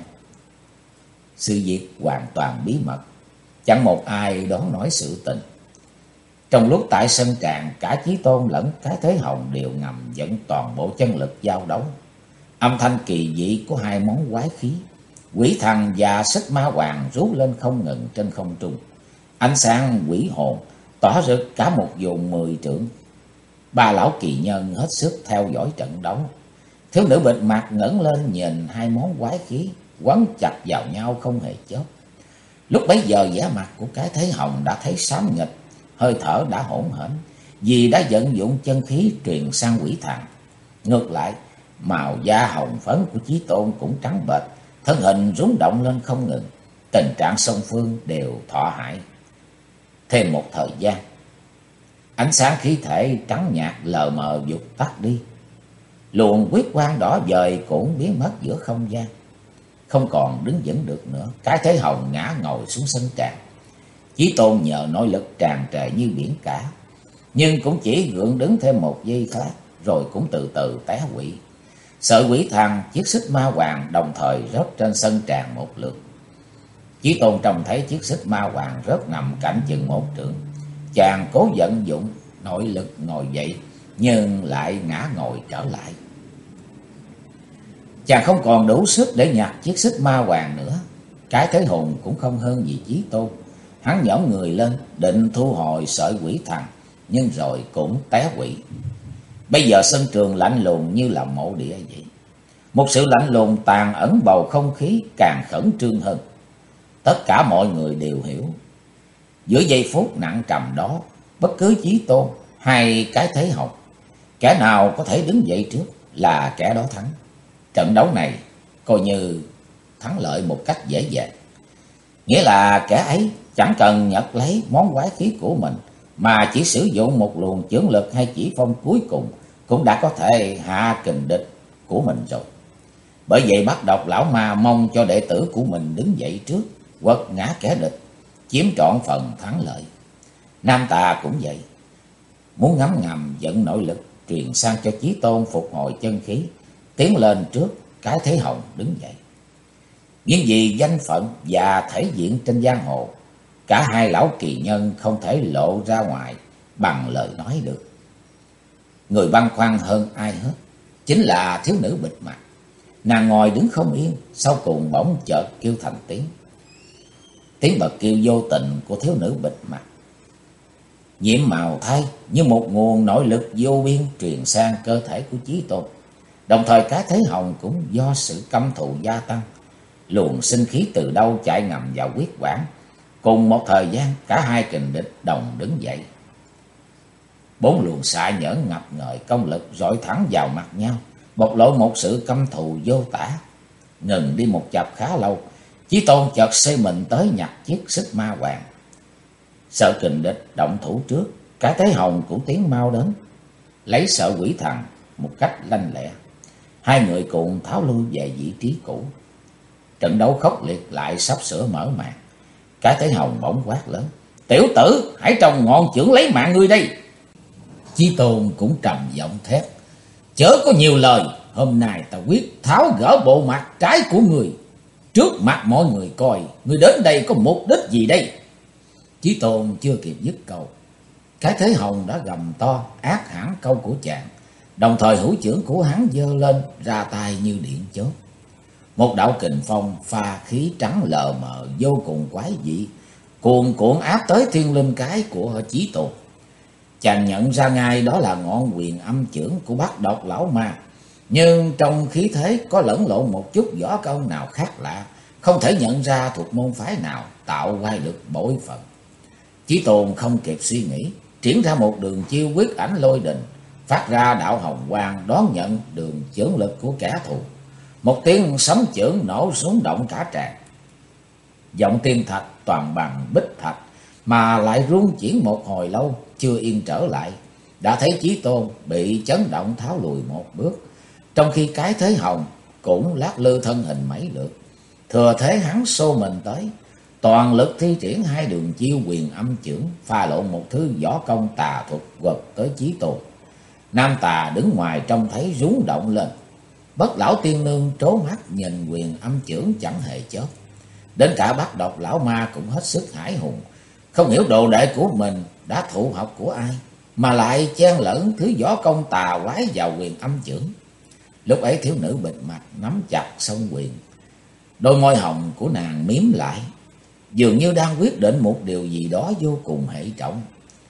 Sự việc hoàn toàn bí mật, chẳng một ai đoán nổi sự tình. Trong lúc tại sân tràng, cả Chí Tôn lẫn Cái Thế Hồng đều ngầm dẫn toàn bộ chân lực giao đấu. Âm thanh kỳ dị của hai món quái khí, quỷ thần và xích ma hoàng rú lên không ngừng trên không trung. Ánh sáng quỷ hồn tỏa rực cả một vùng 10 trượng. Ba lão kỳ nhân hết sức theo dõi trận đấu. Thiếu nữ bịt mặt ngẩng lên nhìn hai món quái khí quấn chặt vào nhau không hề chớp. Lúc bấy giờ vẻ mặt của Cái Thế Hồng đã thấy xám nghịch, hơi thở đã hỗn hển, vì đã vận dụng chân khí truyền sang quỷ thần. Ngược lại, màu da hồng phấn của Chí Tôn cũng trắng bệch, thân hình rúng động lên không ngừng. Tình trạng song phương đều thọ hại. Thêm một thời gian, ánh sáng khí thể trắng nhạt lờ mờ vụt tắt đi. Luồng huyết quang đỏ dời cũng biến mất giữa không gian. Không còn đứng vững được nữa, Cái Thế Hồng ngã ngồi xuống sân tràng. Chí Tôn nhờ nội lực tràn trề như biển cả, nhưng cũng chỉ gượng đứng thêm một giây khác, rồi cũng từ từ té quỵ. Sợi quỷ thần, chiếc xích ma hoàng đồng thời rớt trên sân tràng một lượt. Chí Tôn trông thấy chiếc xích ma hoàng rớt nằm cạnh chừng 1 trượng. Chàng cố vận dụng nội lực ngồi dậy, nhưng lại ngã ngồi trở lại. Chàng không còn đủ sức để nhặt chiếc xích ma hoàng nữa. Cái Thế Hùng cũng không hơn gì Chí Tôn. Hắn nhõm người lên định thu hồi sợi quỷ thần, nhưng rồi cũng té quỵ. Bây giờ sân trường lạnh lùng như là mộ địa vậy. Một sự lạnh lùng tàn ẩn bầu không khí càng khẩn trương hơn. Tất cả mọi người đều hiểu, giữa giây phút nặng trầm đó, bất cứ Chí Tôn hay Cái Thế Hồng, kẻ nào có thể đứng dậy trước là kẻ đó thắng. Trận đấu này coi như thắng lợi một cách dễ dàng. Nghĩa là kẻ ấy chẳng cần nhặt lấy món quái khí của mình, mà chỉ sử dụng một luồng chưởng lực hay chỉ phong cuối cùng cũng đã có thể hạ kình địch của mình rồi. Bởi vậy Bắc Độc lão ma mong cho đệ tử của mình đứng dậy trước, quật ngã kẻ địch, chiếm trọn phần thắng lợi. Nam Tà cũng vậy, muốn ngấm ngầm dẫn nội lực truyền sang cho Chí Tôn phục hồi chân khí, tiến lên trước Cái Thế Hồng đứng dậy. Nhưng vì danh phận và thể diện trên giang hồ, cả hai lão kỳ nhân không thể lộ ra ngoài bằng lời nói được. Người băn khoăn hơn ai hết chính là thiếu nữ bịt mặt. Nàng ngồi đứng không yên, sau cùng bỗng chợt kêu thành tiếng. Tiếng bật kêu vô tình của thiếu nữ bịt mặt nhiễm màu thay như một nguồn nội lực vô biên truyền sang cơ thể của Chí Tôn. Đồng thời cái thế hồng cũng do sự căm thù gia tăng, luồng sinh khí từ đâu chạy ngầm vào huyết quản. Cùng một thời gian, cả hai kình địch đồng đứng dậy. Bốn luồng xạ nhẫn ngập ngời công lực rọi thẳng vào mặt nhau, bộc lộ một sự căm thù vô tả. Ngừng đi một chập khá lâu, Chí Tôn chợt xây mình tới nhặt chiếc xích ma hoàng. Sợ kình địch động thủ trước, cái thế hồng cũng tiến mau đến, lấy sợ quỷ thần một cách lanh lẹ. Hai người cùng tháo lui về vị trí cũ. Trận đấu khốc liệt lại sắp sửa mở màn. Cái thế hồng bỗng quát lớn: "Tiểu tử, hãy trồng ngọn chưởng lấy mạng ngươi đây!" Chí Tôn cũng trầm giọng thét: "Chớ có nhiều lời, hôm nay ta quyết tháo gỡ bộ mặt trái của người. Trước mặt mọi người coi, ngươi đến đây có mục đích gì đây?" Chí Tôn chưa kịp dứt câu, cái thế hồng đã gầm to ác hẳn câu của chàng. Đồng thời hữu chưởng của hắn giơ lên, ra tay như điện chớp. Một đạo kình phong pha khí trắng lờ mờ vô cùng quái dị, cuồn cuộn áp tới thiên linh cái của Chí Tôn. Chàng nhận ra ngay đó là ngọn quyền âm chưởng của Bát Độc lão ma, nhưng trong khí thế có lẫn lộn một chút võ công nào khác lạ, không thể nhận ra thuộc môn phái nào, tạo oai lực bội phần. Chí Tôn không kịp suy nghĩ, triển ra một đường chiêu quyết ảnh lôi đình, phát ra đạo hồng quang đón nhận đường chưởng lực của kẻ thù. Một tiếng sấm chưởng nổ xuống động cả tràng. Giọng tiên thạch toàn bằng bích thạch mà lại rung chuyển một hồi lâu chưa yên trở lại. Đã thấy Chí Tôn bị chấn động tháo lùi một bước, trong khi cái thế hồng cũng lắc lư thân hình mấy lượt. Thừa thế hắn xô mình tới, toàn lực thi triển hai đường chiêu quyền âm chưởng, pha lộn một thứ võ công tà thuật quật tới Chí Tôn. Nam Tà đứng ngoài trông thấy rúng động lên. Bất lão tiên nương trố mắt nhìn quyền âm chưởng chẳng hề chớp. Đến cả Bát Độc lão ma cũng hết sức hãi hùng, không hiểu đồ đệ của mình đã thụ học của ai mà lại chen lẫn thứ võ công tà quái vào quyền âm chưởng. Lúc ấy thiếu nữ bịt mặt nắm chặt song quyền, đôi môi hồng của nàng mím lại, dường như đang quyết định một điều gì đó vô cùng hệ trọng.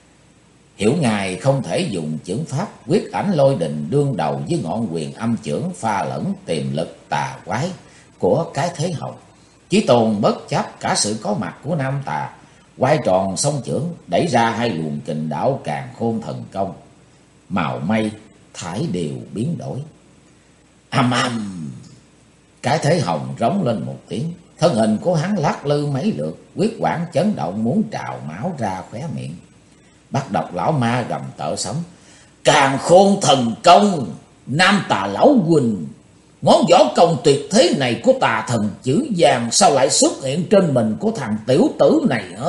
Hiểu ngài không thể dùng chưởng pháp quyết ảnh lôi đình đương đầu với ngọn quyền âm chưởng pha lẫn tiềm lực tà quái của cái thế hồng. Chí Tôn bất chấp cả sự có mặt của Nam Tà, quay tròn song chưởng đẩy ra hai luồng kình đạo càn khôn thần công. Màu mây thải đều biến đổi. Ầm ầm, cái thế hồng rống lên một tiếng, thân hình của hắn lắc lư mấy lượt, huyết quản chấn động muốn trào máu ra khóe miệng. Bát Độc lão ma gầm tợ sống: "Càn khôn thần công, Nam Tà lão huynh, ngón võ công tuyệt thế này của tà thần chữ vàng sao lại xuất hiện trên mình của thằng tiểu tử này hả?"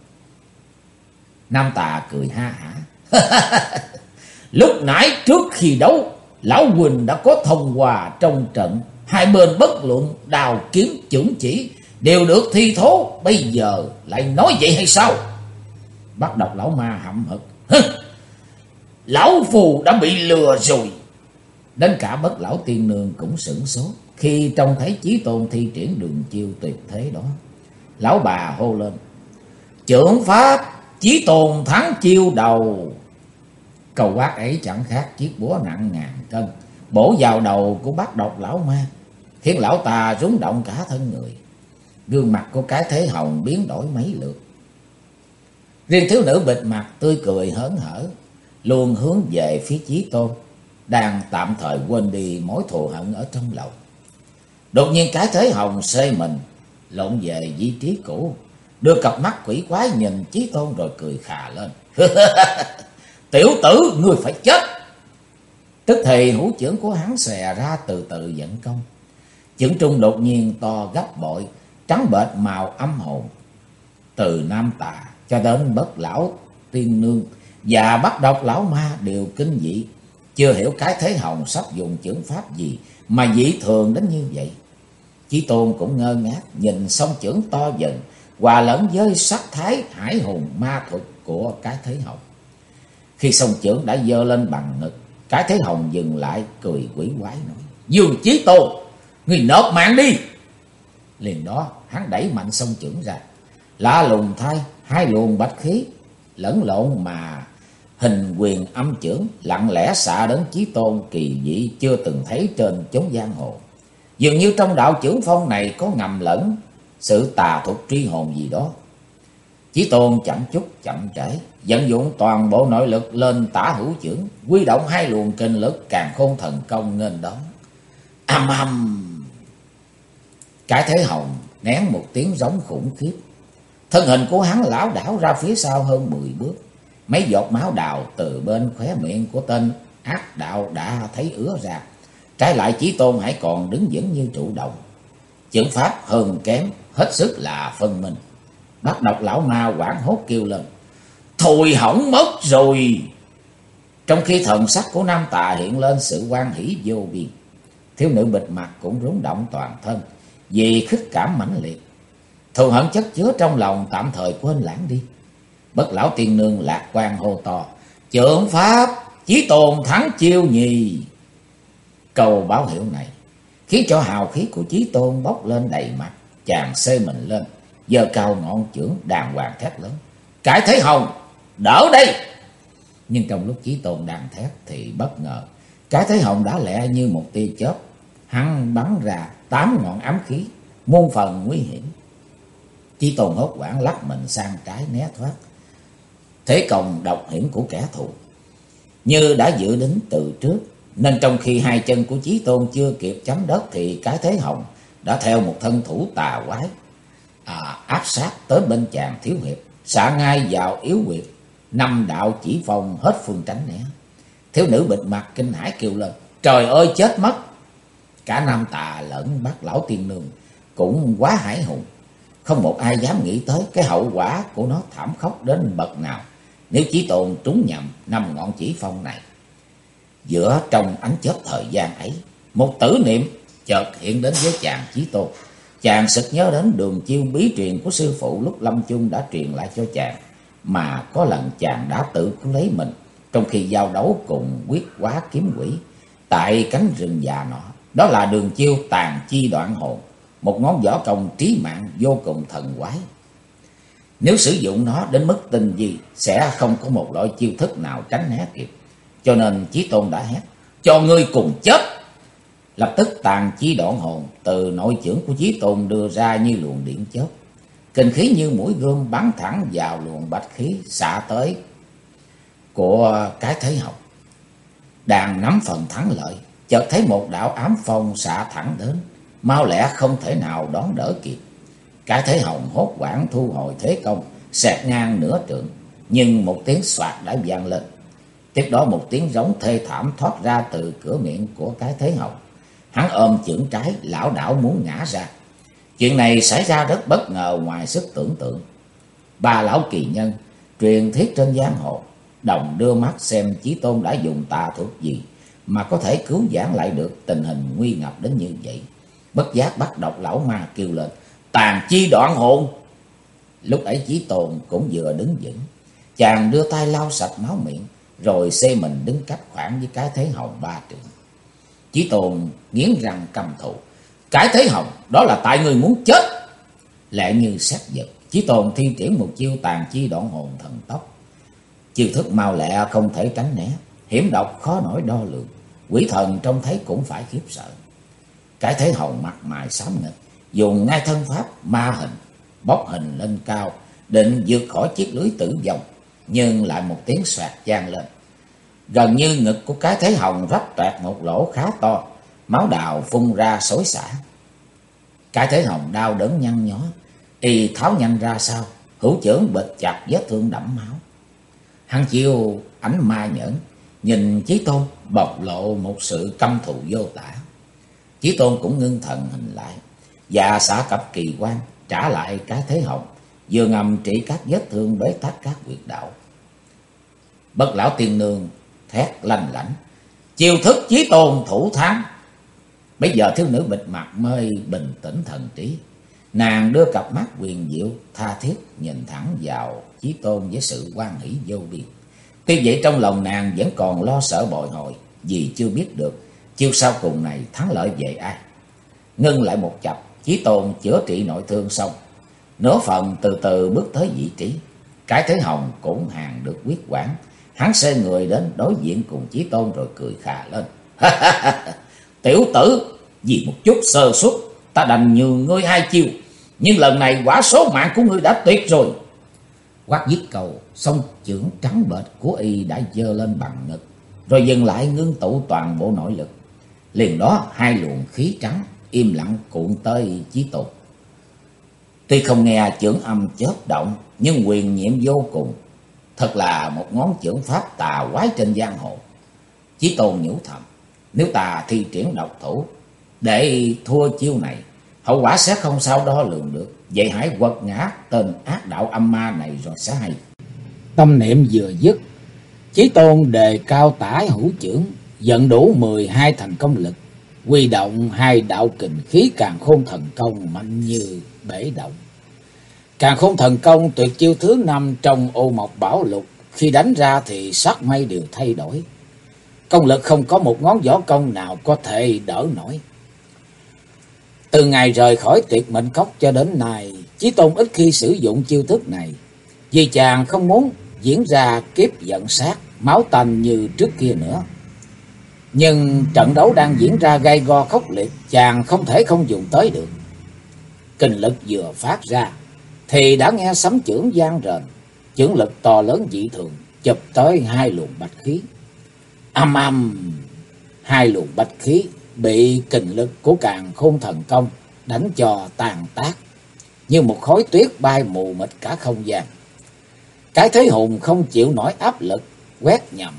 Nam Tà cười ha hả: "Lúc nãy trước khi đấu, lão huynh đã có thông hòa trong trận, hai bên bất luận đào kiếm chưởng chỉ đều được thi thố, bây giờ lại nói vậy hay sao?" Bát Độc lão ma hậm hực: "Lão phù đã bị lừa rồi." Đến cả Bất lão tiên nương cũng sửng sốt khi trông thấy Chí Tôn thi triển đường chiêu tuyệt thế đó. Lão bà hô lên: "Chưởng pháp Chí Tôn thắng chiêu đầu." Câu quát ấy chẳng khác chiếc búa nặng ngàn cân bổ vào đầu của Bát Độc lão ma, khiến lão ta rúng động cả thân người. Gương mặt của cái thế hồng biến đổi mấy lượt. Riêng thiếu nữ bịt mặt tươi cười hớn hở, luôn hướng về phía Chí Tôn, đang tạm thời quên đi mối thù hận ở trong lòng. Đột nhiên cái thế hồng xê mình lộn về vị trí cũ, đưa cặp mắt quỷ quái nhìn Chí Tôn rồi cười khà lên: "Tiểu tử, ngươi phải chết!" Tức thì hữu chưởng của hắn xòe ra từ từ dẫn công. Chưởng trung đột nhiên to gấp bội, trắng bệch màu âm hồn. Từ Nam Tà cho đến Bất lão tiên nương và Bát Độc lão ma đều kinh dị, chưa hiểu cái thế hồng sắp dùng chưởng pháp gì mà dị thường đến như vậy. Chí Tôn cũng ngơ ngác nhìn song chưởng to dần, hòa lẫn với sắc thái hải hùng ma thuật của cái thế hồng. Khi song chưởng đã giơ lên bằng ngực, Cái Thế Hồng dừng lại cười quỷ quái nói: Dương Chí Tôn, ngươi nộp mạng đi. Liền đó hắn đẩy mạnh song chưởng ra, lạ lùng thay hai luồng bạch khí lẫn lộn mà hình quyền âm chưởng lặng lẽ xạ đến Chí Tôn kỳ dị chưa từng thấy trên chốn giang hồ. Dường như trong đạo chưởng phong này có ngầm lẫn sự tà thuật tri hồn gì đó. Chí Tôn chậm chút chậm trễ, vận dụng toàn bộ nội lực lên tả hữu chưởng, huy động hai luồng kinh lực càn khôn thần công nghênh đón. Âm âm, Cái Thế Hồng nén một tiếng giống khủng khiếp. Thân hình của hắn lảo đảo ra phía sau hơn 10 bước. Mấy giọt máu đào từ bên khóe miệng của tên ác đạo đã thấy ứa ra. Trái lại Chí Tôn hãy còn đứng vững như trụ đồng. Chưởng pháp hơn kém, hết sức là phân minh. Bắt độc lão ma hoảng hốt kêu lên: Thôi hỏng mất rồi! Trong khi thần sắc của Nam Tà hiện lên sự hoan hỷ vô biên, thiếu nữ bịt mặt cũng rung động toàn thân vì khích cảm mãnh liệt. Thù hận chất chứa trong lòng tạm thời quên lãng đi. Bất lão tiên nương lạc quan hô to: Chưởng pháp Chí Tôn thắng chiêu nhì! Câu báo hiệu này khiến cho hào khí của Chí Tôn bốc lên đầy mặt. Chàng xê mình lên, giơ cao ngọn chưởng đàng hoàng thét lớn: Cái Thế Hồng, đỡ đây! Nhưng trong lúc Chí Tôn đang thét thì bất ngờ Cái Thế Hồng đã lẹ như một tia chớp, hắn bắn ra 8 ngọn ám khí muôn phần nguy hiểm. Chí Tôn hốt hoảng lắc mình sang trái né thoát thế công độc hiểm của kẻ thù. Như đã dự định từ trước, nên trong khi hai chân của Chí Tôn chưa kịp chấm đất thì Cái Thế Hồng đã theo một thân thủ tà quái áp sát tới bên chàng thiếu hiệp, xạ ngay vào yếu huyệt. 5 đạo chỉ phong hết phương tránh né. Thiếu nữ bịt mặt kinh hãi kêu lên: Trời ơi chết mất! Cả Nam Tà lẫn Bát lão tiên nương cũng quá hãi hùng, không một ai dám nghĩ tới cái hậu quả của nó thảm khốc đến bậc nào nếu Chí Tôn trúng nhầm 5 ngọn chỉ phong này. Giữa trong ánh chớp thời gian ấy, một tử niệm chợt hiện đến với chàng Chí Tôn. Chàng sực nhớ đến đường chiêu bí truyền của sư phụ lúc lâm chung đã truyền lại cho chàng, mà có lần chàng đã tự cứu lấy mình trong khi giao đấu cùng Quyết Hóa Kiếm Quỷ tại cánh rừng già nọ. Đó là đường chiêu tàn chi đoạn hồn, một ngón võ công trí mạng vô cùng thần quái. Nếu sử dụng nó đến mức tinh vi sẽ không có một loại chiêu thức nào tránh né kịp. Cho nên Chí Tôn đã hét: Cho ngươi cùng chết! Lập tức tàn chi đoạn hồn từ nội chưởng của Chí Tôn đưa ra như luồng điện chớp, kinh khí như mũi gươm bắn thẳng vào luồng bạch khí xạ tới của Cái Thế Hồng. Đang nắm phần thắng lợi, chợt thấy một đạo ám phong xạ thẳng đến, mau lẹ không thể nào đón đỡ kịp. Cái Thế Hồng hốt hoảng thu hồi thế công, xẹt ngang nửa trượng, nhưng một tiếng xoạt đã vang lên. Tiếp đó một tiếng giống thê thảm thoát ra từ cửa miệng của Cái Thế Hồng. Hắn ôm chưởng trái lảo đảo muốn ngã ra. Chuyện này xảy ra rất bất ngờ ngoài sức tưởng tượng. 3 lão kỳ nhân truyền thuyết trên giang hồ đồng đưa mắt xem Chí Tôn đã dùng tà thuật gì mà có thể cứu vãn lại được tình hình nguy ngập đến như vậy. Bất giác bắt độc lão ma kêu lên: Tàn chi đoạn hồn! Lúc ấy Chí Tôn cũng vừa đứng vững. Chàng đưa tay lau sạch máu miệng, rồi xê mình đứng cách khoảng với Cái Thế Hồng 3 trượng. Chí Tôn nghiến răng căm thù: Cái Thế Hồng, đó là tại người muốn chết! Lẹ như sát giật, Chí Tôn thi triển một chiêu tàn chi đoạn hồn thần tốc. Chiêu thức mau lẹ không thể tránh né, hiểm độc khó nổi đo lường. Quỷ thần trông thấy cũng phải khiếp sợ. Cái Thế Hồng mặt mày xám nghịch, dùng ngay thân pháp ma hình, bốc hình lên cao, định vượt khỏi chiếc lưới tử vong, nhưng lại một tiếng xoạt vang lên. Gần như ngực của Cái Thế Hồng rách toạc một lỗ khá to, máu đào phun ra xối xả. Cái Thế Hồng đau đớn nhăn nhó, y tháo nhanh ra sau, hữu chưởng bịch chặt vết thương đẫm máu. Hắn chiêu ánh ma nhẫn, nhìn Chí Tôn bộc lộ một sự căm thù vô tả. Chí Tôn cũng ngưng thần hình lại và xả cặp kỳ quan trả lại Cái Thế Hồng, vừa ngầm trị các vết thương bế tắc các huyệt đạo. Bất lão tiên nương thét lanh lảnh: Chiêu thức Chí Tôn thủ thắng! Bây giờ thiếu nữ bịt mặt mới bình tĩnh thần trí. Nàng đưa cặp mắt huyền diệu tha thiết nhìn thẳng vào Chí Tôn với sự hoan hỷ vô biên. Tuy vậy trong lòng nàng vẫn còn lo sợ bồi hồi, vì chưa biết được chiêu sau cùng này thắng lợi về ai. Ngưng lại một chập, Chí Tôn chữa trị nội thương xong, nửa phần từ từ bước tới vị trí. Cái Thế Hồng cũng hàng được quyết quản, hắn xoay người đến đối diện cùng Chí Tôn rồi cười khà lên. Tiểu tử, vì một chút sơ suất ta đành nhường ngươi 2 chiêu, nhưng lần này quả số mạng của ngươi đã tuyệt rồi. Quát dứt câu, song chưởng trắng bệch của y đã giơ lên bằng ngực, rồi dừng lại ngưng tụ toàn bộ nội lực. Liền đó 2 luồng khí trắng im lặng cuộn tới Chí Tôn. Tuy không nghe chưởng âm chớp động, nhưng quyền nhiệm vô cùng. Thật là một ngón chưởng pháp tà quái trên giang hồ. Chí Tôn nhủ thầm, nếu ta thi triển độc thủ để thua chiêu này, hậu quả sẽ không sao đo lường được. Vậy hãy quật ngã tên ác đạo âm ma này rồi sẽ hay. Tâm niệm vừa dứt, Chí Tôn đề cao tả hữu chưởng, dẫn đủ 12 thành công lực, huy động 2 đạo kình khí càn khôn thần công mạnh như bể động. Càn khôn thần công tuyệt chiêu thứ 5 trong Ô Mộc Bảo Lục, khi đánh ra thì sắc mây đều thay đổi. Công lực không có một ngón võ công nào có thể đỡ nổi. Từ ngày rời khỏi Tuyệt Mệnh Cốc cho đến nay, Chí Tôn ít khi sử dụng chiêu thức này, vì chàng không muốn diễn ra kiếp giận sát, máu tanh như trước kia nữa. Nhưng trận đấu đang diễn ra gay go khốc liệt, chàng không thể không dùng tới được. Kình lực vừa phát ra thì đã nghe sấm chưởng vang rền, chưởng lực to lớn dị thường chụp tới 2 luồng bạch khí. Âm âm, 2 luồng bạch khí bị kình lực của Càn Khôn thần công đánh cho tàn tác, như một khối tuyết bay mù mịt cả không gian. Cái Thế Hùng không chịu nổi áp lực quét nhầm,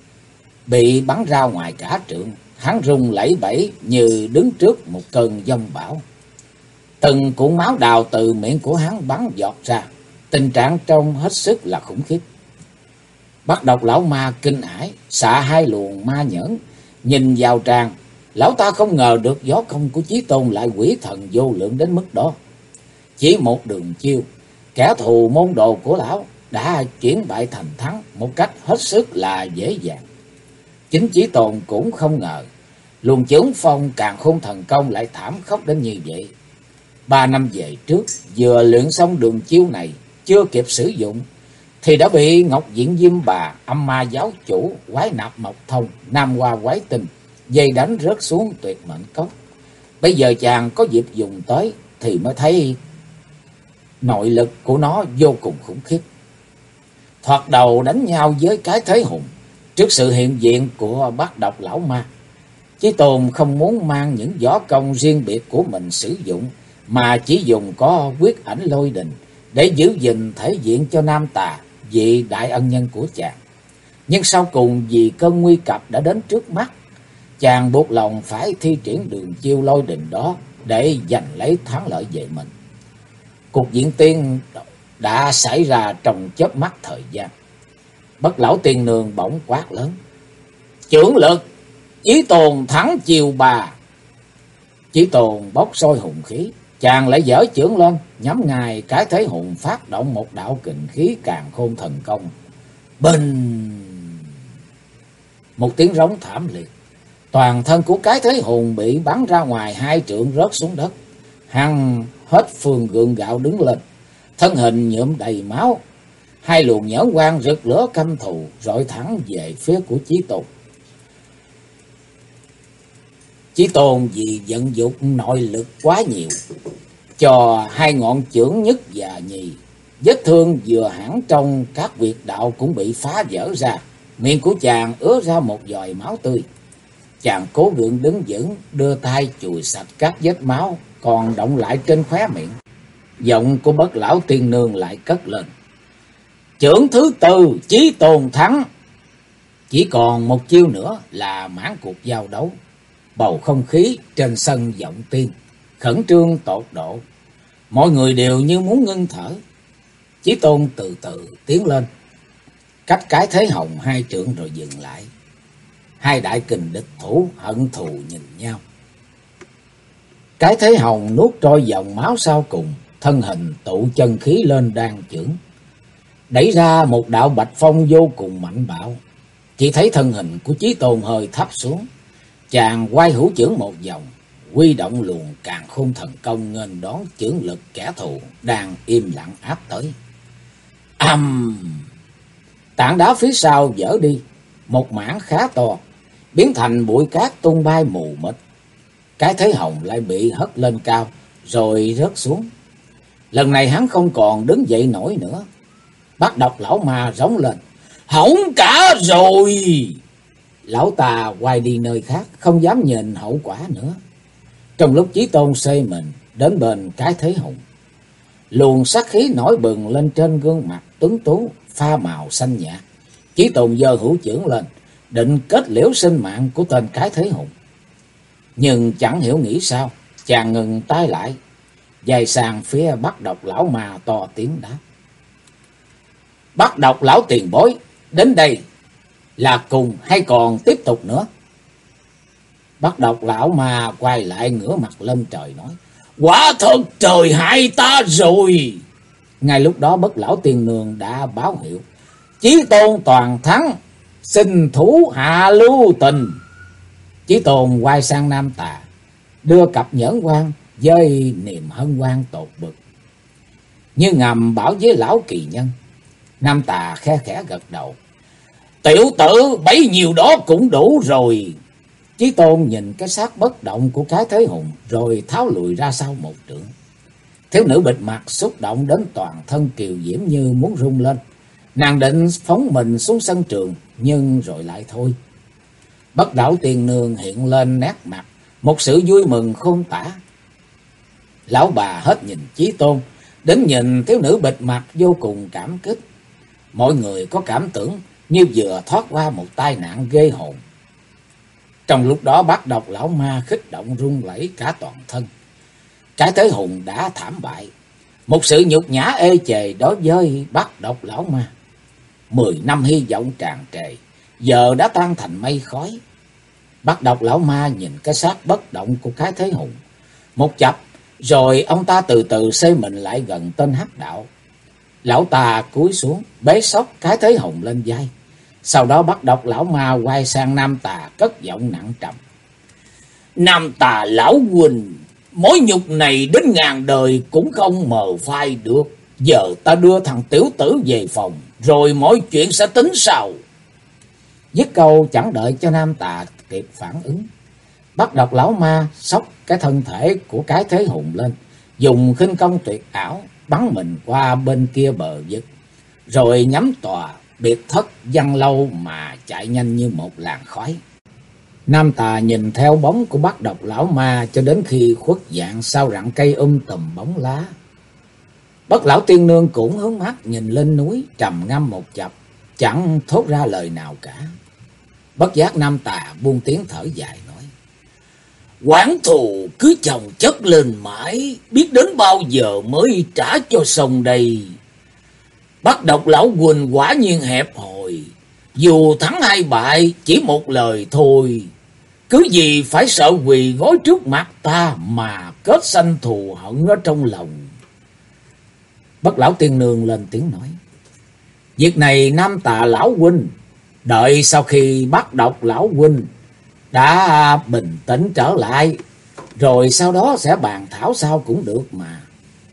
bị bắn ra ngoài cả trượng, hắn rung lẩy bẩy như đứng trước một cơn giông bão. Từng cuộn máu đào từ miệng của hắn bắn giọt ra, tình trạng trông hết sức là khủng khiếp. Bắt Độc lão ma kinh hãi, xạ 2 luồng ma nhẫn, nhìn vào tràng. Lão ta không ngờ được võ công của Chí Tôn lại quỷ thần vô lượng đến mức đó. Chỉ một đường chiêu, kẻ thù môn đồ của lão đã chuyển bại thành thắng một cách hết sức là dễ dàng. Chính Chí Tôn cũng không ngờ luồng chưởng phong Càn Khôn thần công lại thảm khốc đến như vậy. 3 năm về trước, vừa luyện xong đường chiêu này, chưa kịp sử dụng thì đã bị Ngọc Diện Diêm Bà, Âm Ma giáo chủ, Quái Nạp Mộc Thông, Nam Hoa Quái Tinh dây đánh rớt xuống Tuyệt Mệnh Cốc. Bây giờ chàng có dịp dùng tới thì mới thấy nội lực của nó vô cùng khủng khiếp. Thoạt đầu đánh nhau với Cái Thế Hùng, trước sự hiện diện của Bát Độc lão ma, Chí Tôn không muốn mang những võ công riêng biệt của mình sử dụng, mà chỉ dùng có Quyết Ảnh Lôi Đình để giữ gìn thể diện cho Nam Tà, vị đại ân nhân của chàng. Nhưng sau cùng vì cơn nguy cập đã đến trước mắt, chàng buộc lòng phải thi triển đường chiêu Lôi Đình đó để giành lấy thắng lợi về mình. Cuộc diễn tiên đã xảy ra trong chớp mắt thời gian. Bất Lão Tiên Nương bỗng quát lớn: "Chưởng lực, Chí Tôn thắng chiêu 3." Chí Tôn bốc sôi hùng khí, chàng lại giở chưởng lên, nhắm ngay Cái Thế Hùng phát động một đạo kình khí Càn Khôn thần công. Bình! Một tiếng rống thảm liệt, toàn thân của Cái Thế Hùng bị bắn ra ngoài 2 trượng rớt xuống đất. Hắn hết phương gượng gạo đứng lên, thân hình nhuộm đầy máu, 2 luồng nhẫn quang rực lửa căm thù rọi thẳng về phía của Chí Tôn. Chí Tôn vì vận dụng nội lực quá nhiều, cho 2 ngọn chưởng nhất và nhì, vết thương vừa hẳn trong các huyệt đạo cũng bị phá vỡ ra, miệng của chàng ứa ra một giọt máu tươi. Chàng cố gượng đứng vững, đưa tay chùi sạch các vết máu còn đọng lại trên khóe miệng. Giọng của Bất Lão Tiên Nương lại cất lên: "Chưởng thứ 4, Chí Tôn thắng." Chỉ còn một chiêu nữa là mãn cuộc giao đấu. Bầu không khí trên sân Vọng Tiên khẩn trương tột độ, mọi người đều như muốn ngưng thở. Chí Tôn từ từ tiến lên, cách Cái Thế Hồng 2 trượng rồi dừng lại. 2 đại kình địch thủ hận thù nhìn nhau. Cái Thế Hồng nuốt trôi dòng máu sau cùng, thân hình tụ chân khí lên đan chưởng. đẩy ra một đạo bạch phong vô cùng mạnh bạo. Chỉ thấy thân hình của Chí Tôn hơi thấp xuống, chàng quay hữu chưởng một vòng, huy động luồng càn khôn thần công nghênh đón chưởng lực kẻ thù đang im lặng áp tới. Tảng đá phía sau vỡ đi, một mảng khá to, biến thành bụi cát tung bay mù mịt. Cái Thế Hồng lại bị hất lên cao, rồi rớt xuống. Lần này hắn không còn đứng dậy nổi nữa. Bắt Độc lão ma rống lên: "Hỏng cả rồi!" Lão ta quay đi nơi khác, không dám nhìn hậu quả nữa. Trong lúc Chí Tôn xây mình đến bên Cái Thế Hùng, luồng sát khí nổi bừng lên trên gương mặt tuấn tú pha màu xanh nhạt. Chí Tôn giơ hữu chưởng lên, định kết liễu sinh mạng của tên Cái Thế Hùng. Nhưng chẳng hiểu nghĩ sao, chàng ngừng tay lại, dài sang phía Bắt Độc lão ma to tiếng đáp: "Bắt Độc lão tiền bối, đến đây là cùng hay còn tiếp tục nữa?" Bắt Độc lão ma quay lại ngửa mặt lên trời nói: "Quả thật trời hại ta rồi!" Ngay lúc đó Bất lão tiên nương đã báo hiệu: "Chí Tôn toàn thắng, xin thủ hạ lưu tình." Chí Tôn quay sang Nam Tà, đưa cặp nhẫn quan với niềm hân hoan tột bực, như ngầm bảo với lão kỳ nhân. Nam Tà khe khẽ gật đầu: "Tiểu tử bấy nhiêu đó cũng đủ rồi." Chí Tôn nhìn cái xác bất động của Cái Thế Hùng, rồi tháo lùi ra sau một trượng. Thiếu nữ bịt mặt xúc động đến toàn thân kiều diễm như muốn rung lên. Nàng định phóng mình xuống sân trường, nhưng rồi lại thôi. Bất lão tiên nương hiện lên nét mặt một sự vui mừng khôn tả. Lão bà hết nhìn Chí Tôn, đến nhìn thiếu nữ bịt mặt vô cùng cảm kích. Mọi người có cảm tưởng như vừa thoát qua một tai nạn ghê hồn. Trong lúc đó Bắt Độc lão ma khích động run rẩy cả toàn thân. Cái Thế Hùng đã thảm bại, một sự nhục nhã ê chề đối với Bắt Độc lão ma. 10 năm hy vọng tràn trề giờ đã tan thành mây khói. Bắt Độc lão ma nhìn cái xác bất động của Cái Thế Hùng một chập, rồi ông ta từ từ xê mình lại gần tên Hắc đạo. Lão ta cúi xuống bế xốc Cái Thế Hùng lên vai. Sau đó Bắt Độc lão ma quay sang Nam Tà cất giọng nặng trầm: "Nam Tà lão huynh, mối nhục này đến ngàn đời cũng không mờ phai được. Giờ ta đưa thằng tiểu tử về phòng, rồi mọi chuyện sẽ tính sau." Dứt câu chẳng đợi cho Nam Tà kịp phản ứng, Bắt Độc lão ma xốc cái thân thể của Cái Thế Hùng lên, dùng khinh công tuyệt ảo bắn mình qua bên kia bờ vực, rồi nhắm tòa biệt thất Văn Lâu mà chạy nhanh như một làn khói. Nam Tà nhìn theo bóng của Bắt Độc lão ma cho đến khi khuất dạng sau rặng cây tùm bóng lá. Bất lão tiên nương cũng hướng mắt nhìn lên núi, trầm ngâm một chập, chẳng thốt ra lời nào cả. Bất giác Nam Tà buông tiếng thở dài nói: "Oán thù cứ chồng chất lên mãi, biết đến bao giờ mới trả cho xong đây. Bắt Độc lão huynh quả nhiên hẹp hòi, dù thắng hay bại chỉ một lời thôi. Cứ gì phải sợ quỳ gối trước mặt ta mà kết sanh thù hận ở trong lòng." Bất lão tiên nương lên tiếng nói: "Việc này Nam Tà lão huynh, đợi sau khi Bắt Độc lão huynh đã bình tĩnh trở lại, rồi sau đó sẽ bàn thảo sao cũng được mà.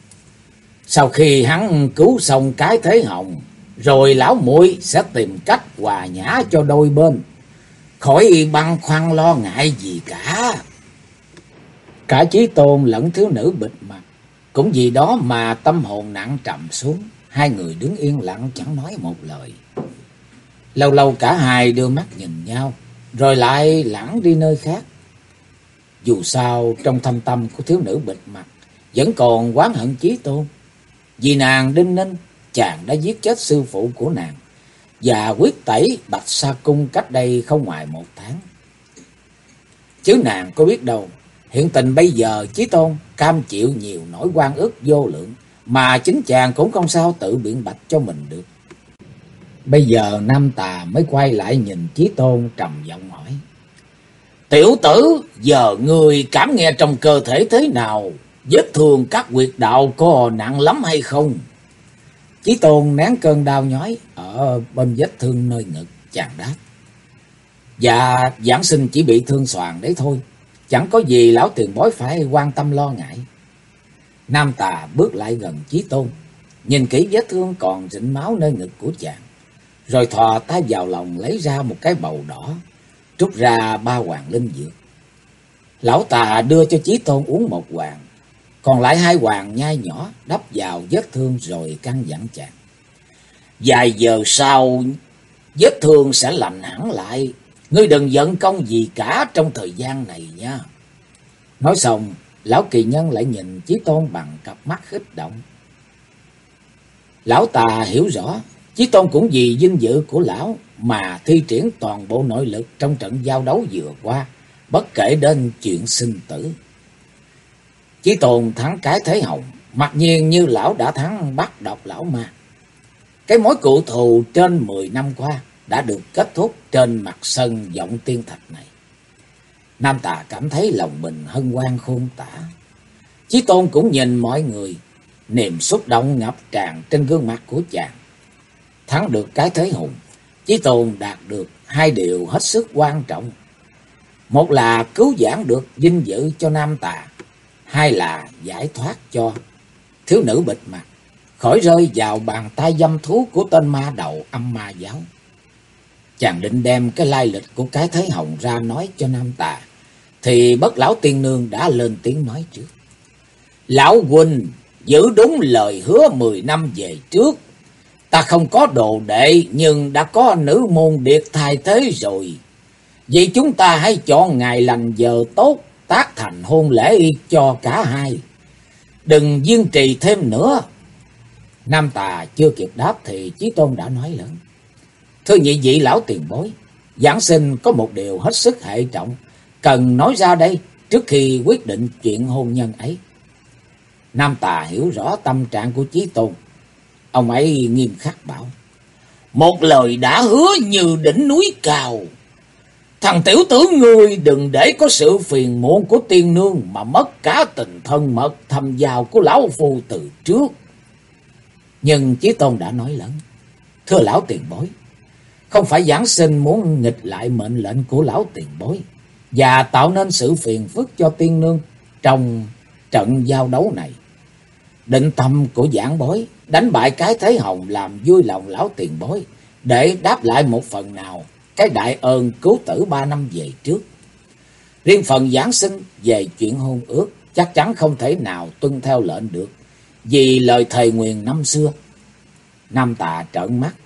Sau khi hắn cứu xong Cái Thế Hồng, rồi lão muội sẽ tìm cách hòa nhã cho đôi bên, khỏi băn khoăn lo ngại gì cả." Cả Chí Tôn lẫn thiếu nữ bịt mặt cũng vì đó mà tâm hồn nặng trầm xuống. Hai người đứng yên lặng chẳng nói một lời. Lâu lâu cả hai đưa mắt nhìn nhau, rồi lại lảng đi nơi khác. Dù sao trong thâm tâm của thiếu nữ bịt mặt vẫn còn oán hận Chí Tôn. Vì nàng Đinh Ninh, chàng đã giết chết sư phụ của nàng và quyết tẩy Bạch Sa Cung cách đây không ngoài 1 tháng. Chứ nàng có biết đâu, hiện tình bây giờ Chí Tôn cam chịu nhiều nỗi oan ức vô lượng, mà chính chàng cũng không sao tự biện bạch cho mình được. Bây giờ Nam Tà mới quay lại nhìn Chí Tôn trầm giọng hỏi: "Tiểu tử, giờ người cảm nghe trong cơ thể thế nào? Vết thương các huyệt đạo có nặng lắm hay không?" Chí Tôn nén cơn đau nhói ở bên vết thương nơi ngực, chàng đáp: Dạ, giảng sinh chỉ bị thương xoàn đấy thôi, chẳng có gì lão tiền bối phải quan tâm lo ngại. Nam Tà bước lại gần Chí Tôn, nhìn kỹ vết thương còn rịn máu nơi ngực của chàng, rồi thò tay vào lòng lấy ra một cái bầu đỏ, trút ra 3 hoàng linh dược. Lão Tà đưa cho Chí Tôn uống 1 hoàng, còn lại 2 hoàng nhai nhỏ đắp vào vết thương rồi căn dặn chàng: Vài giờ sau vết thương sẽ lành hẳn lại, ngươi đừng giận công gì cả trong thời gian này nha. Nói xong, lão kỳ nhân lại nhìn Chí Tôn bằng cặp mắt khích động. Lão Tà hiểu rõ, Chí Tôn cũng vì vinh dự của lão mà thi triển toàn bộ nội lực trong trận giao đấu vừa qua, bất kể đến chuyện sinh tử. Chí Tôn thắng cái Thế Hồng, mặc nhiên như lão đã thắng bắt độc lão ma. Cái mối cựu thù trên 10 năm qua đã được kết thúc trên mặt sân Vọng Tiên Thạch này. Nam Tà cảm thấy lòng mình hân hoan khôn tả. Chí Tôn cũng nhìn mọi người, niềm xúc động ngập tràn trên gương mặt của chàng. Thắng được cái Thế Hùng, Chí Tôn đạt được 2 điều hết sức quan trọng. Một là cứu vãn được vinh dự cho Nam Tà, 2 là giải thoát cho thiếu nữ bịt mặt khỏi rơi vào bàn tay dâm thú của tên ma đầu Âm Ma Giáo. Chàng định đem cái lai lịch của cái Thế Hồng ra nói cho Nam Tà, thì Bất Lão Tiên Nương đã lên tiếng nói trước: Lão huynh giữ đúng lời hứa 10 năm về trước. Ta không có đồ đệ nhưng đã có nữ môn điệt thay thế rồi. Vậy chúng ta hãy chọn ngày lành giờ tốt, tác thành hôn lễ cho cả hai. Đừng kiên trì thêm nữa. Nam Tà chưa kịp đáp thì Chí Tôn đã nói lớn: Thưa nhị vị lão tiền bối, giảng sinh có một điều hết sức hệ trọng cần nói ra đây trước khi quyết định chuyện hôn nhân ấy. Nam Tà hiểu rõ tâm trạng của Chí Tôn. Ông ấy nghiêm khắc bảo: Một lời đã hứa như đỉnh núi cao. Thằng tiểu tử ngươi đừng để có sự phiền muộn của tiên nương mà mất cả tình thân mật thâm giao của lão phu từ trước. Nhưng Chí Tôn đã nói lớn: Thưa lão tiền bối, không phải giảng sinh muốn nghịch lại mệnh lệnh của lão tiền bối và tạo nên sự phiền phức cho tiên nương trong trận giao đấu này. Định tâm của giảng bối đánh bại cái Thế Hồng làm vui lòng lão tiền bối, để đáp lại một phần nào cái đại ơn cứu tử 3 năm về trước. Riêng phần giảng sinh về chuyện hôn ước chắc chắn không thể nào tuân theo lệnh được, vì lời thề nguyền năm xưa. Nam Tà trợn mắt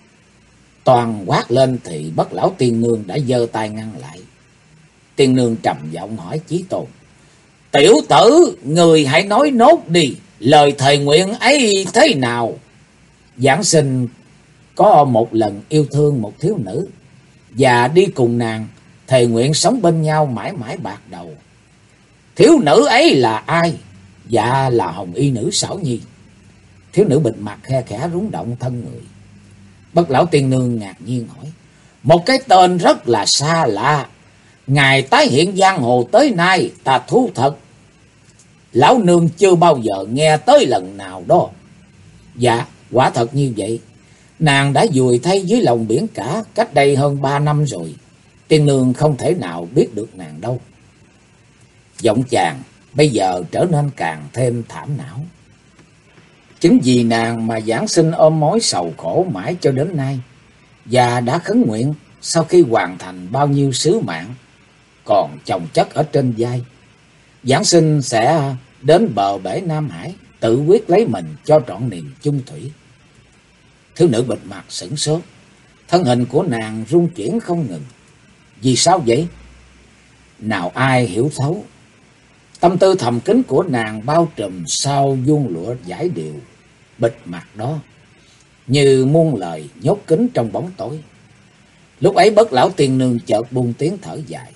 toàn quát lên thì Bất Lão Tiên Nương đã giơ tay ngăn lại. Tiên Nương trầm giọng hỏi Chí Tôn: Tiểu tử, người hãy nói nốt đi, lời thề nguyện ấy thế nào? Giảng sinh có một lần yêu thương một thiếu nữ và đi cùng nàng thề nguyện sống bên nhau mãi mãi bạc đầu. Thiếu nữ ấy là ai? Dạ là Hồng Y nữ Xảo Nhi. Thiếu nữ bịt mặt khe khẽ rúng động thân người. Bất Lão Tiên Nương ngạc nhiên hỏi: Một cái tên rất là xa lạ, ngài tái hiện giang hồ tới nay ta thú thật lão nương chưa bao giờ nghe tới lần nào đó. Dạ, quả thật như vậy. Nàng đã vùi thay dưới lòng biển cả cách đây hơn 3 năm rồi. Tiên nương không thể nào biết được nàng đâu. Giọng chàng bây giờ trở nên càng thêm thảm não. Chính vì nàng mà giảng sinh ôm mối sầu khổ mãi cho đến nay, và đã khấn nguyện sau khi hoàn thành bao nhiêu sứ mạng còn chồng chất ở trên vai, giảng sinh sẽ đến bờ bể Nam Hải tự quyết lấy mình cho trọn niềm chung thủy. Thiếu nữ bịt mặt sửng sốt, thân hình của nàng rung chuyển không ngừng. Vì sao vậy? Nào ai hiểu thấu tâm tư thầm kín của nàng bao trùm sau vuông lụa giải điều bịt mặt đó, như muôn lời nhốt kín trong bóng tối. Lúc ấy Bất Lão Tiên Nương chợt buông tiếng thở dài: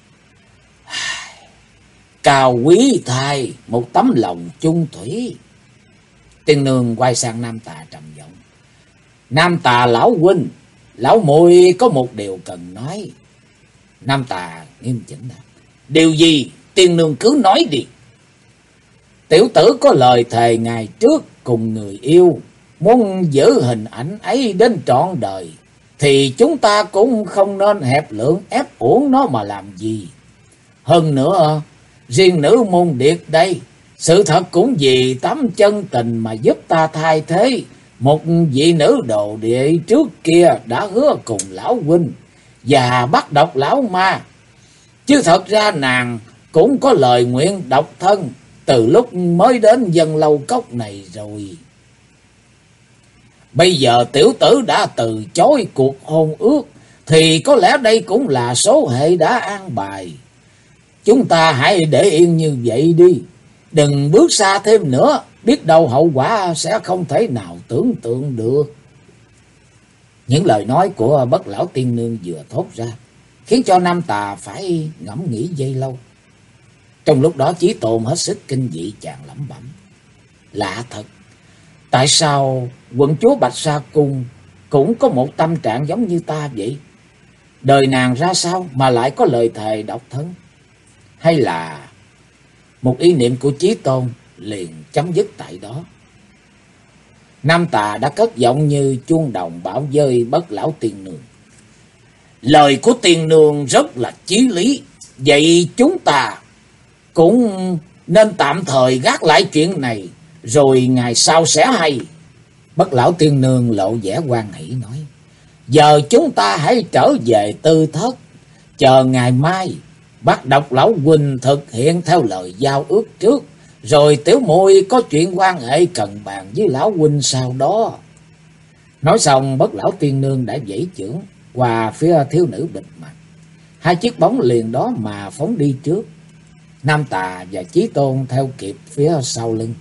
Cao quý thay một tấm lòng chung thủy. Tiên Nương quay sang Nam Tà trầm giọng: Nam Tà lão huynh, lão muội có một điều cần nói. Nam Tà nghiêm chỉnh đáp: Điều gì? Tiên Nương cứ nói đi. Tiểu tử có lời thề ngày trước cùng người yêu muốn giữ hình ảnh ấy đến trọn đời, thì chúng ta cũng không nên hẹp lượng ép uổng nó mà làm gì. Hơn nữa, riêng nữ môn điệt đây, sự thật cũng vì tấm chân tình mà giúp ta thay thế một vị nữ đồ địa trước kia đã hứa cùng lão huynh và bắt độc lão ma. Chứ thật ra nàng cũng có lời nguyện độc thân từ lúc mới đến Dân Lâu Cốc này rồi. Bây giờ tiểu tử đã từ chối cuộc hôn ước, thì có lẽ đây cũng là số hệ đã an bài. Chúng ta hãy để yên như vậy đi, đừng bước xa thêm nữa, biết đâu hậu quả sẽ không thể nào tưởng tượng được. Những lời nói của Bất Lão Tiên Nương vừa thốt ra, khiến cho Nam Tà phải ngẫm nghĩ giây lâu. Trong lúc đó Chí Tôn hết sức kinh dị, chàng lẩm bẩm: lạ thật, tại sao quận chúa Bạch Sa Cung cũng có một tâm trạng giống như ta vậy? Đời nàng ra sao mà lại có lời thề độc thân? Hay là một ý niệm của Chí Tôn liền chấm dứt tại đó? Nam Tà đã cất giọng như chuông đồng bảo với Bất Lão Tiên Nương: lời của tiên nương rất là chí lý, vậy chúng ta cũng nên tạm thời gác lại chuyện này, rồi ngày sau sẽ hay. Bất Lão Tiên Nương lộ vẻ hoan hỷ nói: giờ chúng ta hãy trở về tư thất, chờ ngày mai bắt độc lão huynh thực hiện theo lời giao ước trước, rồi tiểu muội có chuyện quan hệ cần bàn với lão huynh sau đó. Nói xong, Bất Lão Tiên Nương đã giãy chưởng qua phía thiếu nữ bịt mặt. Hai chiếc bóng liền đó mà phóng đi trước. Nam Tà và Chí Tôn theo kịp phía sau lưng.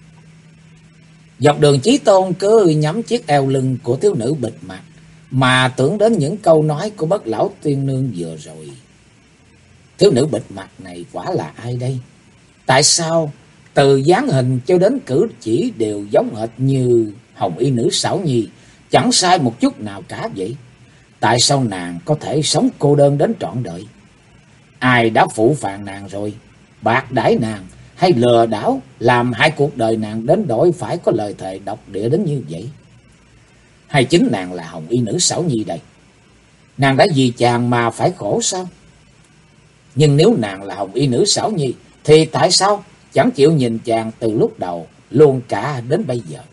Dọc đường Chí Tôn cứ nhắm chiếc eo lưng của thiếu nữ bịt mặt mà tưởng đến những câu nói của Bất Lão Tiên Nương vừa rồi. Thiếu nữ bịt mặt này quả là ai đây? Tại sao từ dáng hình cho đến cử chỉ đều giống hệt như Hồng Y Nữ Xảo Nhi, chẳng sai một chút nào cả vậy? Tại sao nàng có thể sống cô đơn đến trọn đời? Ai đã phụ phàng nàng rồi, bạc đãi nàng hay lừa đảo, làm hai cuộc đời nàng đến đổi phải có lời thề độc địa đến như vậy? Hay chính nàng là Hồng Y Nữ Xảo Nhi đây? Nàng đã vì chàng mà phải khổ sao? Nhưng nếu nàng là Hồng Y Nữ Xảo Nhi, thì tại sao chẳng chịu nhìn chàng từ lúc đầu luôn cả đến bây giờ?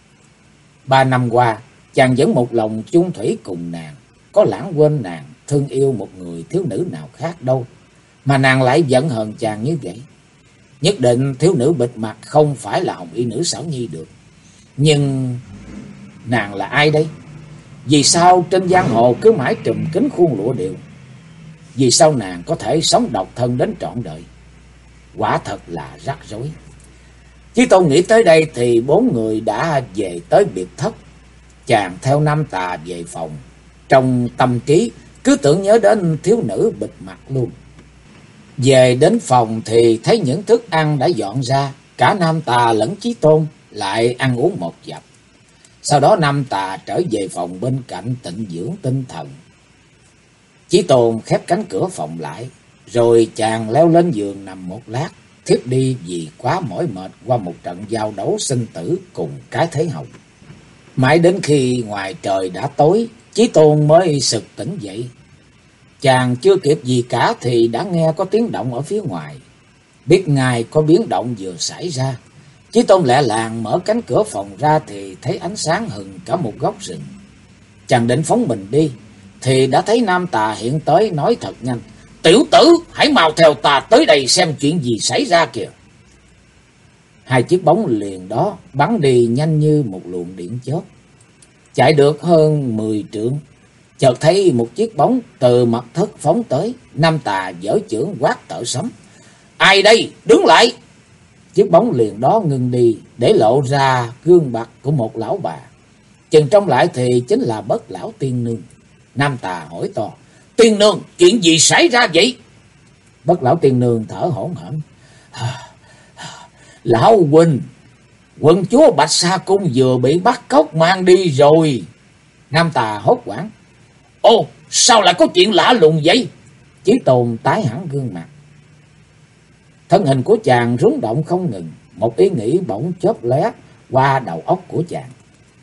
3 năm qua, chàng vẫn một lòng chung thủy cùng nàng, có lãng quên nàng thương yêu một người thiếu nữ nào khác đâu, mà nàng lại giận hờn chàng như vậy. Nhất định thiếu nữ bịt mặt không phải là Hồng Y Nữ Xảo Nhi được. Nhưng nàng là ai đây? Vì sao trên giang hồ cứ mãi trùm kín khuôn lụa điệu? Vì sao nàng có thể sống độc thân đến trọn đời? Quả thật là rắc rối. Chí Tôn nghĩ tới đây thì 4 người đã về tới biệt thất. Chàng theo Nam Tà về phòng, trong tâm trí cứ tưởng nhớ đến thiếu nữ bịt mặt luôn. Về đến phòng thì thấy những thức ăn đã dọn ra, cả Nam Tà lẫn Chí Tôn lại ăn uống một dập. Sau đó Nam Tà trở về phòng bên cạnh tịnh dưỡng tinh thần. Chí Tôn khép cánh cửa phòng lại, rồi chàng leo lên giường nằm một lát, thiếp đi vì quá mỏi mệt qua một trận giao đấu sinh tử cùng cái thế Hồng. Mãi đến khi ngoài trời đã tối, Chí Tôn mới sực tỉnh dậy. Chàng chưa kịp gì cả thì đã nghe có tiếng động ở phía ngoài. Biết ngay có biến động vừa xảy ra, Chí Tôn lẹ làng mở cánh cửa phòng ra thì thấy ánh sáng hừng cả một góc rừng. Chàng định phóng mình đi thì đã thấy Nam Tà hiện tới, nói thật nhanh: tiểu tử, hãy mau theo ta tới đây xem chuyện gì xảy ra kìa. Hai chiếc bóng liền đó bắn đi nhanh như một luồng điện chớp. Chạy được hơn 10 trượng, chợt thấy một chiếc bóng từ mặt thất phóng tới. Nam Tà giở chưởng quát tợ sấm: ai đây, đứng lại! Chiếc bóng liền đó ngừng đi, để lộ ra gương mặt của một lão bà. Chừng trông lại thì chính là Bất Lão Tiên Nương. Nam Tà hỏi to: tiên nương, chuyện gì xảy ra vậy? Bất Lão Tiên Nương thở hổn hển: lão huynh, quận chúa Bạch Sa Cung vừa bị bắt cóc mang đi rồi. Nam Tà hốt hoảng: ô, sao lại có chuyện lạ lùng vậy? Chí Tôn tái hẳn gương mặt. Thân hình của chàng rung động không ngừng. Một ý nghĩ bỗng chớp lóe qua đầu óc của chàng.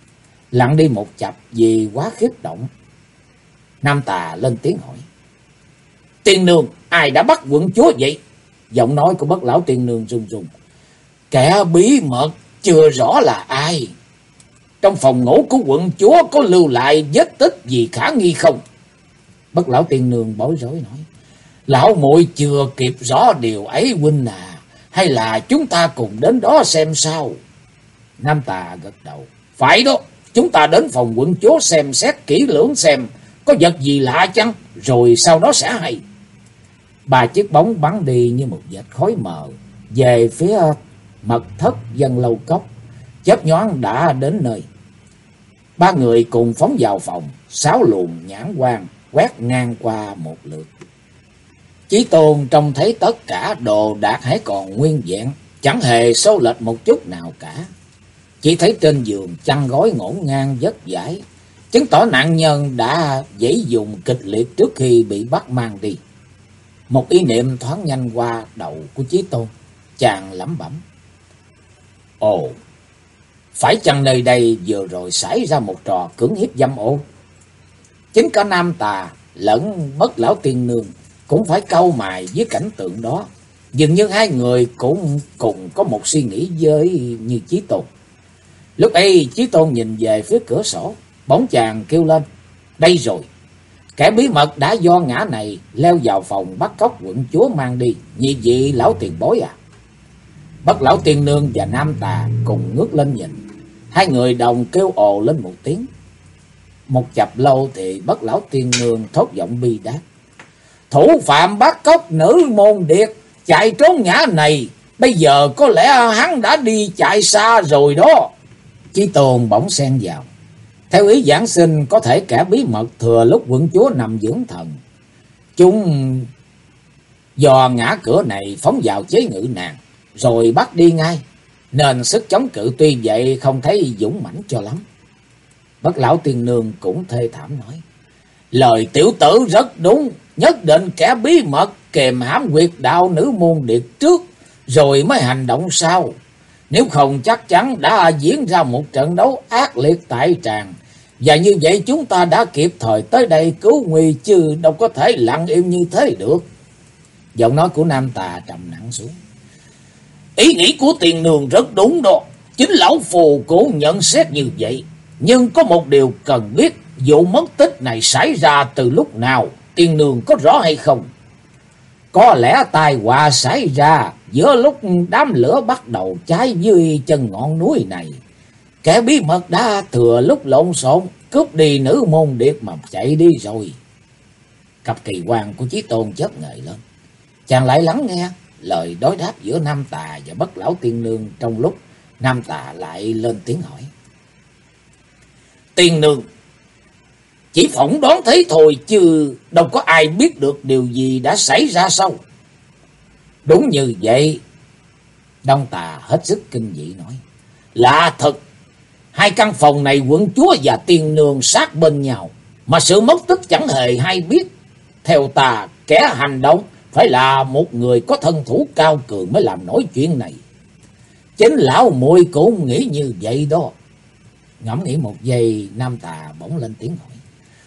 lặng đi một chập vì quá khiếp động. Nam Tà lên tiếng hỏi: Tiên nương, ai đã bắt quận chúa vậy? Giọng nói của Bất Lão Tiên nương run run: Kẻ bí mật chưa rõ là ai. Trong phòng ngủ của quận chúa có lưu lại vết tích gì khả nghi không? Bất Lão Tiên nương bối rối nói: Lão muội chưa kịp rõ điều ấy huynh à, hay là chúng ta cùng đến đó xem sao? Nam Tà gật đầu: Phải đó, chúng ta đến phòng quận chúa xem xét kỹ lưỡng xem có vật gì lạ chăng, rồi sau đó sẽ hay. Ba chiếc bóng bắn đi như một vệt khói mờ về phía mật thất Dân Lâu Cốc, chớp nhoáng đã đến nơi. Ba người cùng phóng vào phòng, 6 luồng nhãn quang quét ngang qua một lượt. Chí Tôn trông thấy tất cả đồ đạc hãy còn nguyên vẹn, chẳng hề xô lệch một chút nào cả. Chỉ thấy trên giường chăn gối ngổn ngang vất vãi, chứng tỏ nạn nhân đã dãy dùng kịch liệt trước khi bị bắt mang đi. Một ý niệm thoáng nhanh qua đầu của Chí Tôn, chàng lẩm bẩm: Ồ, phải chăng nơi đây vừa rồi xảy ra một trò cưỡng hiếp dâm ô? Chính cả Nam Tà lẫn Bất Lão Tiên nương cũng phải cau mày với cảnh tượng đó. Dường như hai người cũng cùng có một suy nghĩ với như Chí Tôn. Lúc ấy Chí Tôn nhìn về phía cửa sổ, bỗng chàng kêu lên: Đây rồi! Kẻ bí mật đã do ngã này leo vào phòng bắt cóc quận chúa mang đi. Nhị vị lão tiền bối à? Bất Lão Tiên nương và Nam Tà cùng ngước lên nhìn. Hai người đồng kêu ồ lên một tiếng. Một chập lâu thì Bất Lão Tiên nương thốt giọng bi đát: Thủ phạm bắt cóc nữ môn điệt chạy trốn ngã này, bây giờ có lẽ hắn đã đi chạy xa rồi đó. Chí Tôn bỗng xen vào: Theo ý giảng sinh, có thể kẻ bí mật thừa lúc quận chúa nằm dưỡng thần, chúng dò ngã cửa này phóng vào chế ngự nàng, rồi bắt đi ngay, nên sức chống cự tuy vậy không thấy dũng mãnh cho lắm. Bất Lão Tiên nương cũng thê thảm nói: Lời tiểu tử rất đúng, nhất định kẻ bí mật kèm hãm huyệt đạo nữ môn điệt trước, rồi mới hành động sau. Nếu không chắc chắn đã diễn ra một trận đấu ác liệt tại tràng, và như vậy chúng ta đã kịp thời tới đây cứu nguy, chứ đâu có thể lặng im như thế được. Giọng nói của Nam Tà trầm nặng xuống: Ý nghĩ của Tiên nương rất đúng đó, chính lão phù cũng nhận xét như vậy. Nhưng có một điều cần biết, vụ mất tích này xảy ra từ lúc nào, Tiên nương có rõ hay không? Có lẽ tai họa xảy ra giữa lúc đám lửa bắt đầu cháy dưới chân ngọn núi này. Kẻ bí mật đã thừa lúc lộn xộn cướp đi nữ môn điệt mà chạy đi rồi. Cặp kỳ quan của Chí Tôn chớp ngời lên. Chàng lại lắng nghe lời đối đáp giữa Nam Tà và Bất Lão Tiên nương, trong lúc Nam Tà lại lên tiếng hỏi: Tiên nương, chỉ phỏng đoán thấy thôi, chứ đâu có ai biết được điều gì đã xảy ra sao? Đúng như vậy. Đông Tà hết sức kinh dị nói: Lạ thật, hai căn phòng này quận chúa và tiên nương sát bên nhau, mà sự mất tích chẳng hề hay biết. Theo ta, kẻ hành động phải là một người có thân thủ cao cường mới làm nổi chuyện này. Chính lão muội cũng nghĩ như vậy đó. Ngẫm nghĩ một giây, Nam Tà bỗng lên tiếng hỏi: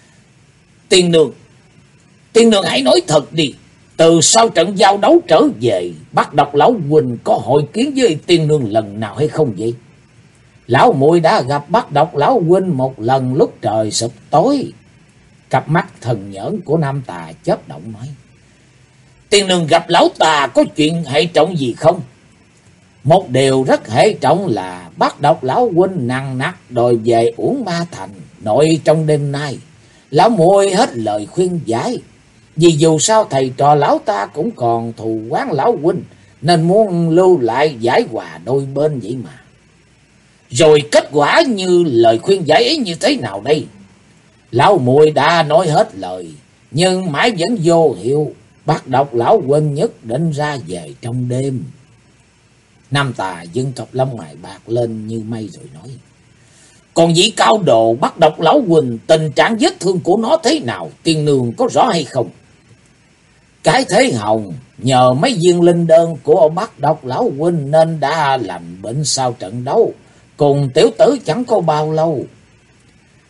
Tiên nương hãy nói thật đi. Từ sau trận giao đấu trở về, Bác Độc lão huynh có hội kiến với tiên nương lần nào hay không vậy? Lão muội đã gặp Bác Độc lão huynh một lần lúc trời sụp tối. Cặp mắt thần nhẫn của Nam Tà chớp động nói: Tiên nương gặp lão tà có chuyện hệ trọng gì không? Một điều rất hệ trọng là Bác Độc lão huynh nặng nặc đòi về Uổng Ma Thành nội trong đêm nay. Lão muội hết lời khuyên giải, vì dù sao thầy trò lão ta cũng còn thù oán lão huynh, nên muốn lưu lại giải hòa đôi bên vậy mà. Rồi kết quả như lời khuyên giải ấy như thế nào đây? Lão muội đã nói hết lời, nhưng mãi vẫn vô hiệu. Bác Độc lão huynh nhất định ra về trong đêm. Nam Tà dưng cặp lông mày bạc lên như mây rồi nói: Còn vị cao đồ Bác Độc lão huynh, tình trạng vết thương của nó thế nào, tiên nương có rõ hay không? Cái Thế Hồng nhờ mấy viên linh đơn của Bác Độc lão huynh nên đã lành bệnh sau trận đấu cùng tiểu tử chẳng có bao lâu.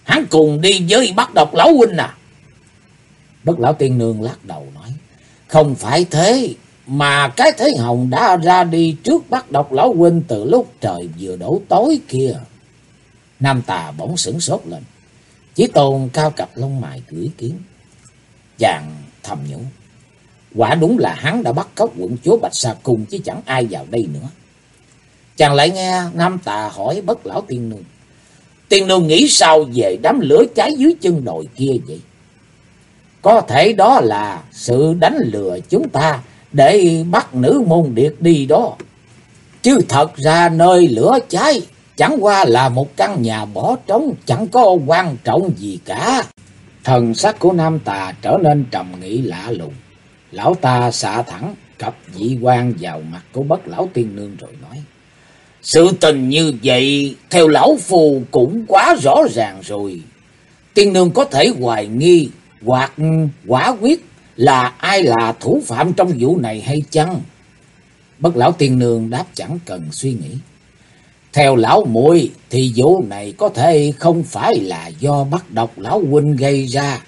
hắn cùng đi với Bắt Độc lão huynh à? Bất Lão Tiên Nương lắc đầu nói, không phải thế, mà cái Thế Hồng đã ra đi trước Bắt Độc lão huynh từ lúc trời vừa đổ tối kia. Nam Tà bỗng sửng sốt lên. Chí Tôn cao cặp lông mày gửi kiến. Chàng thầm nhủ, quả đúng là hắn đã bắt cóc quận chúa Bạch Sa Cung chứ chẳng ai vào đây nữa. Chàng lại nghe Nam Tà hỏi Bất Lão Tiên Nương, Tiên Nương nghĩ sao về đám lửa cháy dưới chân đồi kia vậy? Có thể đó là sự đánh lừa chúng ta để bắt nữ môn điệt đi đó. Chứ thật ra nơi lửa cháy chẳng qua là một căn nhà bỏ trống, chẳng có quan trọng gì cả. Thần sắc của Nam Tà trở nên trầm nghĩ lạ lùng. Lão ta xạ thẳng cặp dị quan vào mặt của Bất Lão Tiên Nương rồi nói, sự tình như vậy theo lão phù cũng quá rõ ràng rồi. Tiên Nương có thể hoài nghi hoặc quả quyết là ai là thủ phạm trong vụ này hay chăng? Bất Lão Tiên Nương đáp chẳng cần suy nghĩ. Theo lão muội thì vụ này có thể không phải là do Bắt Độc lão huynh gây ra.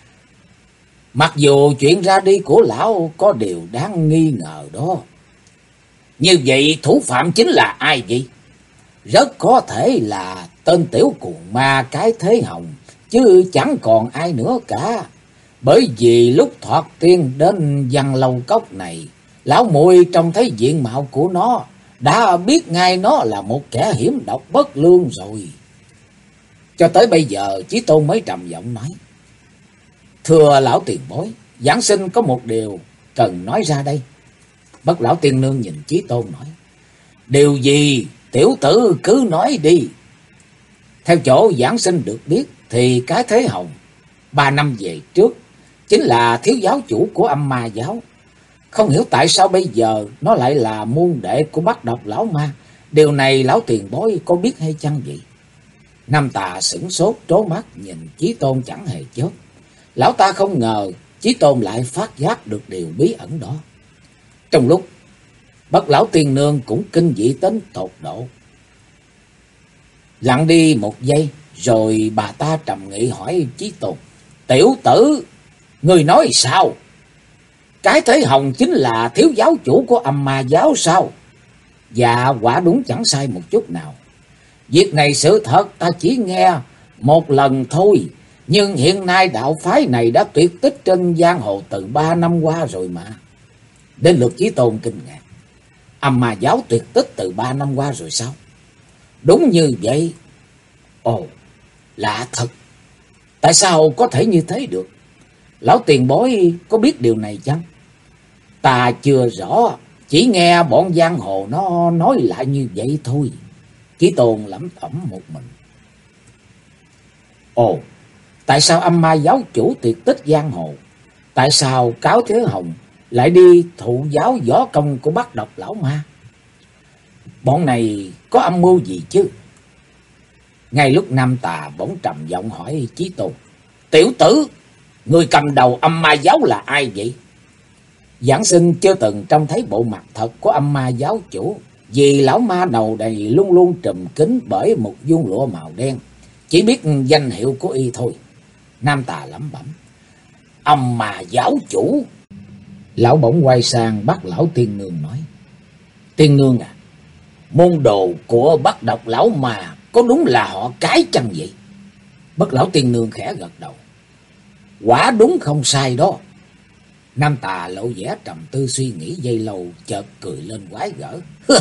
Mặc dù chuyện ra đi của lão có điều đáng nghi ngờ đó. Như vậy thủ phạm chính là ai vậy? Rất có thể là tên tiểu cuồng ma cái Thế Hồng, chứ chẳng còn ai nữa cả. Bởi vì lúc thoạt tiên đến Văn Lâu Cốc này, lão muội trông thấy diện mạo của nó, đã biết ngay nó là một kẻ hiểm độc bất lương rồi. Cho tới bây giờ Chí Tôn mới trầm giọng nói, thưa lão tiền bối, giảng sinh có một điều cần nói ra đây. Bất Lão Tiên Nương nhìn Chí Tôn nói, điều gì tiểu tử cứ nói đi. Theo chỗ giảng sinh được biết thì cái Thế Hồng 3 năm về trước chính là thiếu giáo chủ của Âm Ma giáo. Không hiểu tại sao bây giờ nó lại là môn đệ của Bắt Độc lão ma. Điều này lão tiền bối có biết hay chăng vậy? Nam Tà sửng sốt trố mắt nhìn Chí Tôn chẳng hề chớp. Lão ta không ngờ Chí Tôn lại phát giác được điều bí ẩn đó. Trong lúc Bất Lão Tiên Nương cũng kinh dị đến tột độ. Lặng đi một giây rồi bà ta trầm nghị hỏi Chí Tôn, tiểu tử, người nói sao? Cái Thế Hồng chính là thiếu giáo chủ của Âm Ma giáo sao? Dạ quả đúng chẳng sai một chút nào. Việc này sự thật ta chỉ nghe một lần thôi. Nhưng hiện nay đạo phái này đã tuyệt tích trên giang hồ từ 3 năm qua rồi mà. Đến lượt Chí Tôn kinh ngạc. Âm Ma giáo tuyệt tích từ 3 năm qua rồi sao? Đúng như vậy. Ồ, lạ thật. Tại sao có thể như thế được? Lão tiền bối có biết điều này chăng? Ta chưa rõ, chỉ nghe bọn giang hồ nó nói lại như vậy thôi. Chí Tôn lẩm bẩm một mình. Ồ, tại sao Âm Ma giáo chủ tuyệt tích giang hồ? Tại sao Cáo Thế Hồng lại đi thụ giáo võ công của Bắt Độc lão ma? Bọn này có âm mưu gì chứ? Ngay lúc Nam Tà bỗng trầm giọng hỏi Chí Tôn, tiểu tử, người cầm đầu Âm Ma giáo là ai vậy? Giảng sinh chưa từng trông thấy bộ mặt thật của Âm Ma giáo chủ, vì lão ma đầu đầy luôn luôn trùm kín bởi một vuông lụa màu đen, chỉ biết danh hiệu của y thôi. Nam Tà lẩm bẩm, Âm Ma giáo chủ. Lão bỗng quay sang Bất Lão Tiên Nương nói, Tiên Nương à, môn đồ của Bắt Độc lão mà có đúng là họ Cái chăng vậy? Bất Lão Tiên Nương khẽ gật đầu, quả đúng không sai đó. Nam Tà lộ vẻ trầm tư suy nghĩ giây lâu, chợt cười lên quái gở.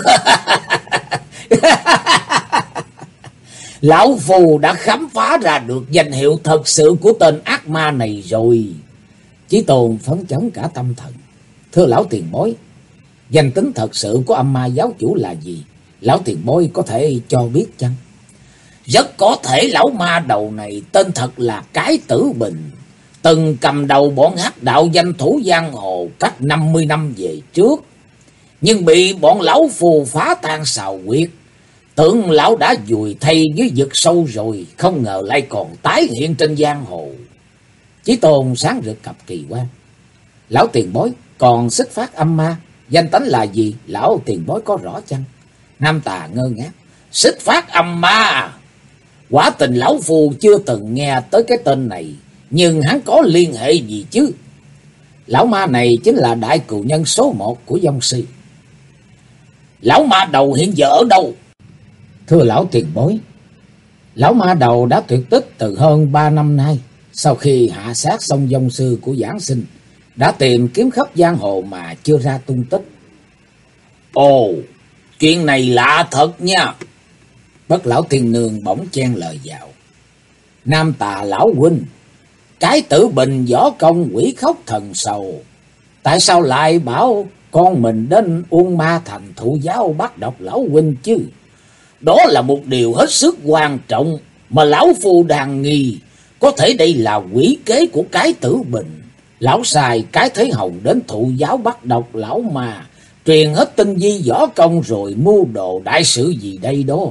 Lão phù đã khám phá ra được danh hiệu thật sự của tên ác ma này rồi. Chí Tôn phấn chấn cả tâm thần. Thưa lão tiền bối, danh tính thật sự của Âm Ma giáo chủ là gì? Lão tiền bối có thể cho biết chăng? Rất có thể lão ma đầu này tên thật là Cái Tử Bình, từng cầm đầu bọn hắc đạo danh thủ giang hồ cách 50 năm về trước, nhưng bị bọn lão phù phá tan xào quyệt. Tưởng lão đã vùi thay dưới vực sâu rồi, không ngờ lại còn tái hiện trên giang hồ. Chí Tôn sáng rực cặp kỳ quan. Lão tiền bối còn Xích Phát Âm Ma, danh tánh là gì? Lão tiền bối có rõ chăng? Nam Tà ngơ ngác. Xích Phát Âm Ma? Quả tình lão phu chưa từng nghe tới cái tên này, nhưng hắn có liên hệ gì chứ? Lão ma này chính là đại cừu nhân số 1 của Dông Sư. Lão ma đầu hiện giờ ở đâu? Thưa lão tiền bối, lão ma đầu đã tuyệt tích từ hơn 3 năm nay. Sau khi hạ sát xong Dông Sư của Giảng Sinh, đã tìm kiếm khắp giang hồ mà chưa ra tung tích. Ồ, chuyện này lạ thật nha. Bất lão tiên nương bỗng chen lời vào. Nam Tà lão huynh, cái Tử Bình võ công quỷ khóc thần sầu, tại sao lại bảo con mình đến Uông Ma Thành thụ giáo bắt độc lão huynh chứ? Đó là một điều hết sức quan trọng mà lão phu đang nghi. Có thể đây là quỷ kế của cái Tử Bình. Lão xài cái Thế Hồng đến thụ giáo bắt độc lão mà, truyền hết tinh vi võ công rồi mưu đồ đại sự gì đây đó.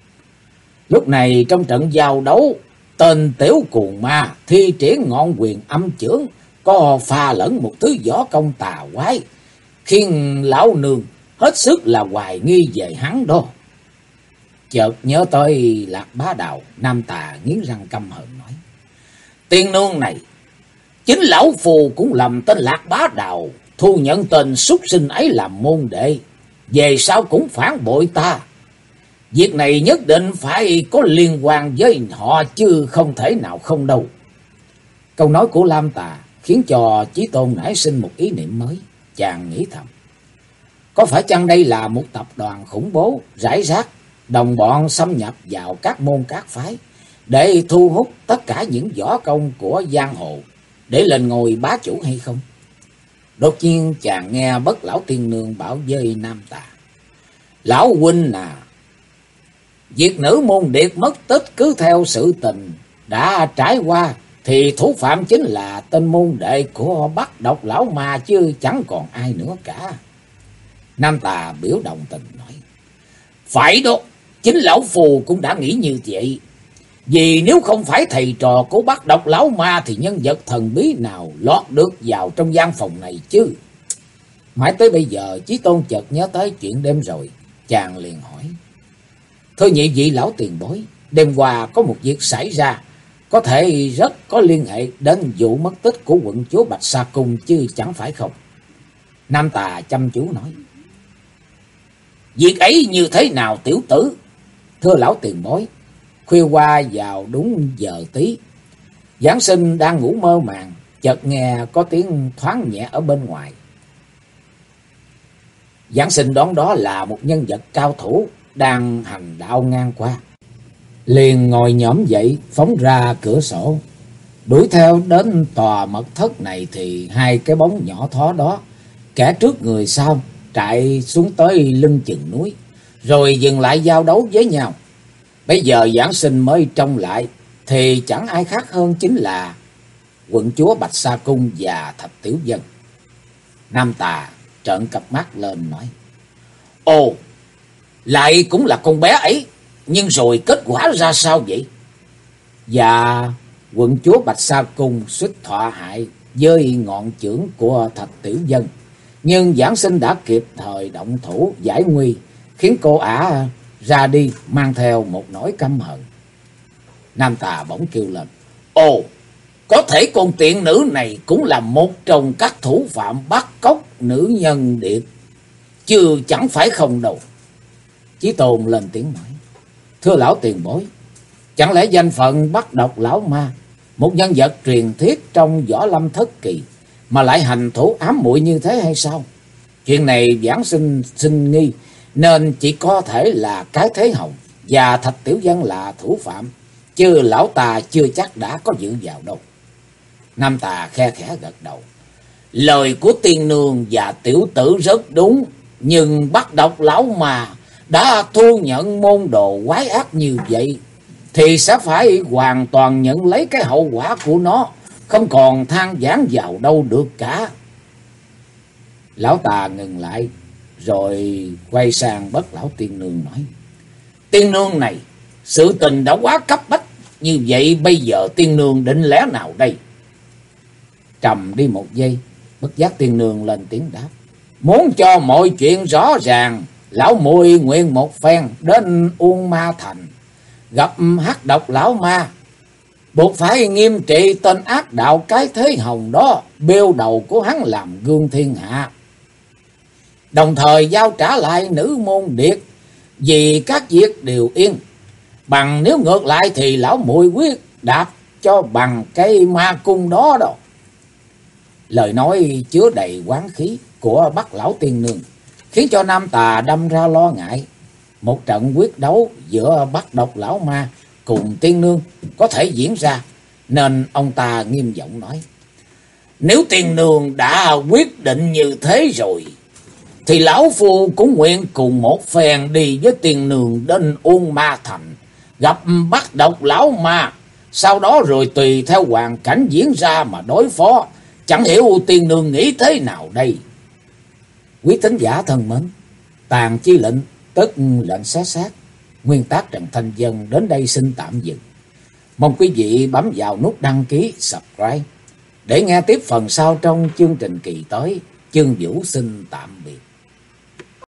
Lúc này trong trận giao đấu, tên tiểu cuồng ma thi triển ngọn quyền âm chưởng có pha lẫn một thứ võ công tà quái, khiến lão nương hết sức là hoài nghi về hắn đó. Chợt nhớ tới Lạc Bá Đào, Nam Tà nghiến răng căm hận nói: Tiên nương này, chính lão phù cũng lầm tên Lạc Bá Đào, thu nhận tên súc sinh ấy làm môn đệ, về sau cũng phản bội ta. Việc này nhất định phải có liên quan với họ chứ không thể nào không đâu. Câu nói của Lam Tà khiến cho Chí Tôn nảy sinh một ý niệm mới. Chàng nghĩ thầm, có phải chăng đây là một tập đoàn khủng bố rải rác, đồng bọn xâm nhập vào các môn các phái để thu hút tất cả những võ công của giang hồ để lên ngôi bá chủ hay không? Đột nhiên chàng nghe Bất lão tiên nương bảo với Nam Tà: Lão huynh à, việc nữ môn điệt mất tích cứ theo sự tình đã trải qua thì thủ phạm chính là tên môn đệ của bắt độc lão ma chứ chẳng còn ai nữa cả. Nam Tà biểu đồng tình nói: Phải đó, chính lão phù cũng đã nghĩ như vậy. Vì nếu không phải thầy trò của bắt độc lão ma thì nhân vật thần bí nào lọt được vào trong gian phòng này chứ? Mãi tới bây giờ Chí Tôn chợt nhớ tới chuyện đêm rồi, chàng liền hỏi: Thưa nhị vị lão tiền bối, đêm qua có một việc xảy ra, có thể rất có liên hệ đến vụ mất tích của quận chúa Bạch Sa Cung chứ chẳng phải không? Nam Tà chăm chú nói: Việc ấy như thế nào tiểu tử? Thưa lão tiền bối, khuya qua vào đúng giờ tí, Giảng Sinh đang ngủ mơ màng, chợt nghe có tiếng thoáng nhẹ ở bên ngoài. Giảng Sinh đoán đó là một nhân vật cao thủ đang hành đạo ngang qua, liền ngồi nhổm dậy phóng ra cửa sổ, đuổi theo đến tòa mật thất này thì hai cái bóng nhỏ thó đó, kẻ trước người sau, chạy xuống tới lưng chừng núi, rồi dừng lại giao đấu với nhau. Bây giờ Giảng Sinh mới trông lại thì chẳng ai khác hơn chính là quận chúa Bạch Sa Cung và Thạch Tiểu Dân. Nam Tà trợn cặp mắt lên nói: Ồ, lại cũng là con bé ấy, nhưng rồi kết quả ra sao vậy? Và quận chúa Bạch Sa Cung suýt thọ hại với ngọn chưởng của Thạch Tiểu Dân, nhưng Giảng Sinh đã kịp thời động thủ giải nguy, khiến cô ả ra đi mang theo một nỗi căm hận. Nam Tà bỗng kêu lên: Ồ, có thể con tiện nữ này cũng là một trong các thủ phạm bắt cóc nữ nhân điệt, chứ chẳng phải không đâu. Chí Tôn lên tiếng nói: Thưa lão tiền bối, chẳng lẽ danh phận bắt độc lão ma, một nhân vật truyền thuyết trong võ lâm thất kỳ, mà lại hành thủ ám muội như thế hay sao? Chuyện này Giảng Sinh sinh nghi, nên chỉ có thể là cái Thế Hồng và Thạch Tiểu Dân là thủ phạm, chứ lão ta chưa chắc đã có dự vào đâu. Nam Tà khe khẽ gật đầu: Lời của tiên nương và tiểu tử rất đúng, nhưng bắt độc lão mà đã thu nhận môn đồ quái ác như vậy thì sẽ phải hoàn toàn nhận lấy cái hậu quả của nó, không còn than vãn vào đâu được cả. Lão Tà ngừng lại rồi quay sang Bất lão tiên nương nói: Tiên nương này, sự tình đã quá cấp bách như vậy, bây giờ tiên nương định lẽ nào đây? Trầm đi một giây, Bất giác tiên nương lên tiếng đáp: Muốn cho mọi chuyện rõ ràng, lão muội nguyện một phen đến Uông Ma Thành gặp hắc độc lão ma, buộc phải nghiêm trị tên ác đạo cái thế hồng đó, bêu đầu của hắn làm gương thiên hạ. Đồng thời giao trả lại nữ môn điệt, vì các việc đều yên. Bằng nếu ngược lại thì lão muội quyết đạp cho bằng cây ma cung đó đâu. Lời nói chứa đầy oán khí của Bắc lão tiên nương khiến cho Nam Tà đâm ra lo ngại. Một trận quyết đấu giữa Bắc độc lão ma cùng tiên nương có thể diễn ra, nên ông ta nghiêm giọng nói: nếu tiên nương đã quyết định như thế rồi, thì lão phu cũng nguyện cùng một phen đi với tiên nương đến Ôn Ma Thành, gặp Bắc độc lão ma, sau đó rồi tùy theo hoàn cảnh diễn ra mà đối phó. Chẳng hiểu tiên nương nghĩ thế nào đây? Quý thính giả thân mến, Tàn Chi Lệnh tức lệnh xé xác, nguyên tác Trần Thanh Vân đến đây xin tạm dừng. Mong quý vị bấm vào nút đăng ký, subscribe để nghe tiếp phần sau trong chương trình kỳ tới. Chương Vũ xin tạm biệt.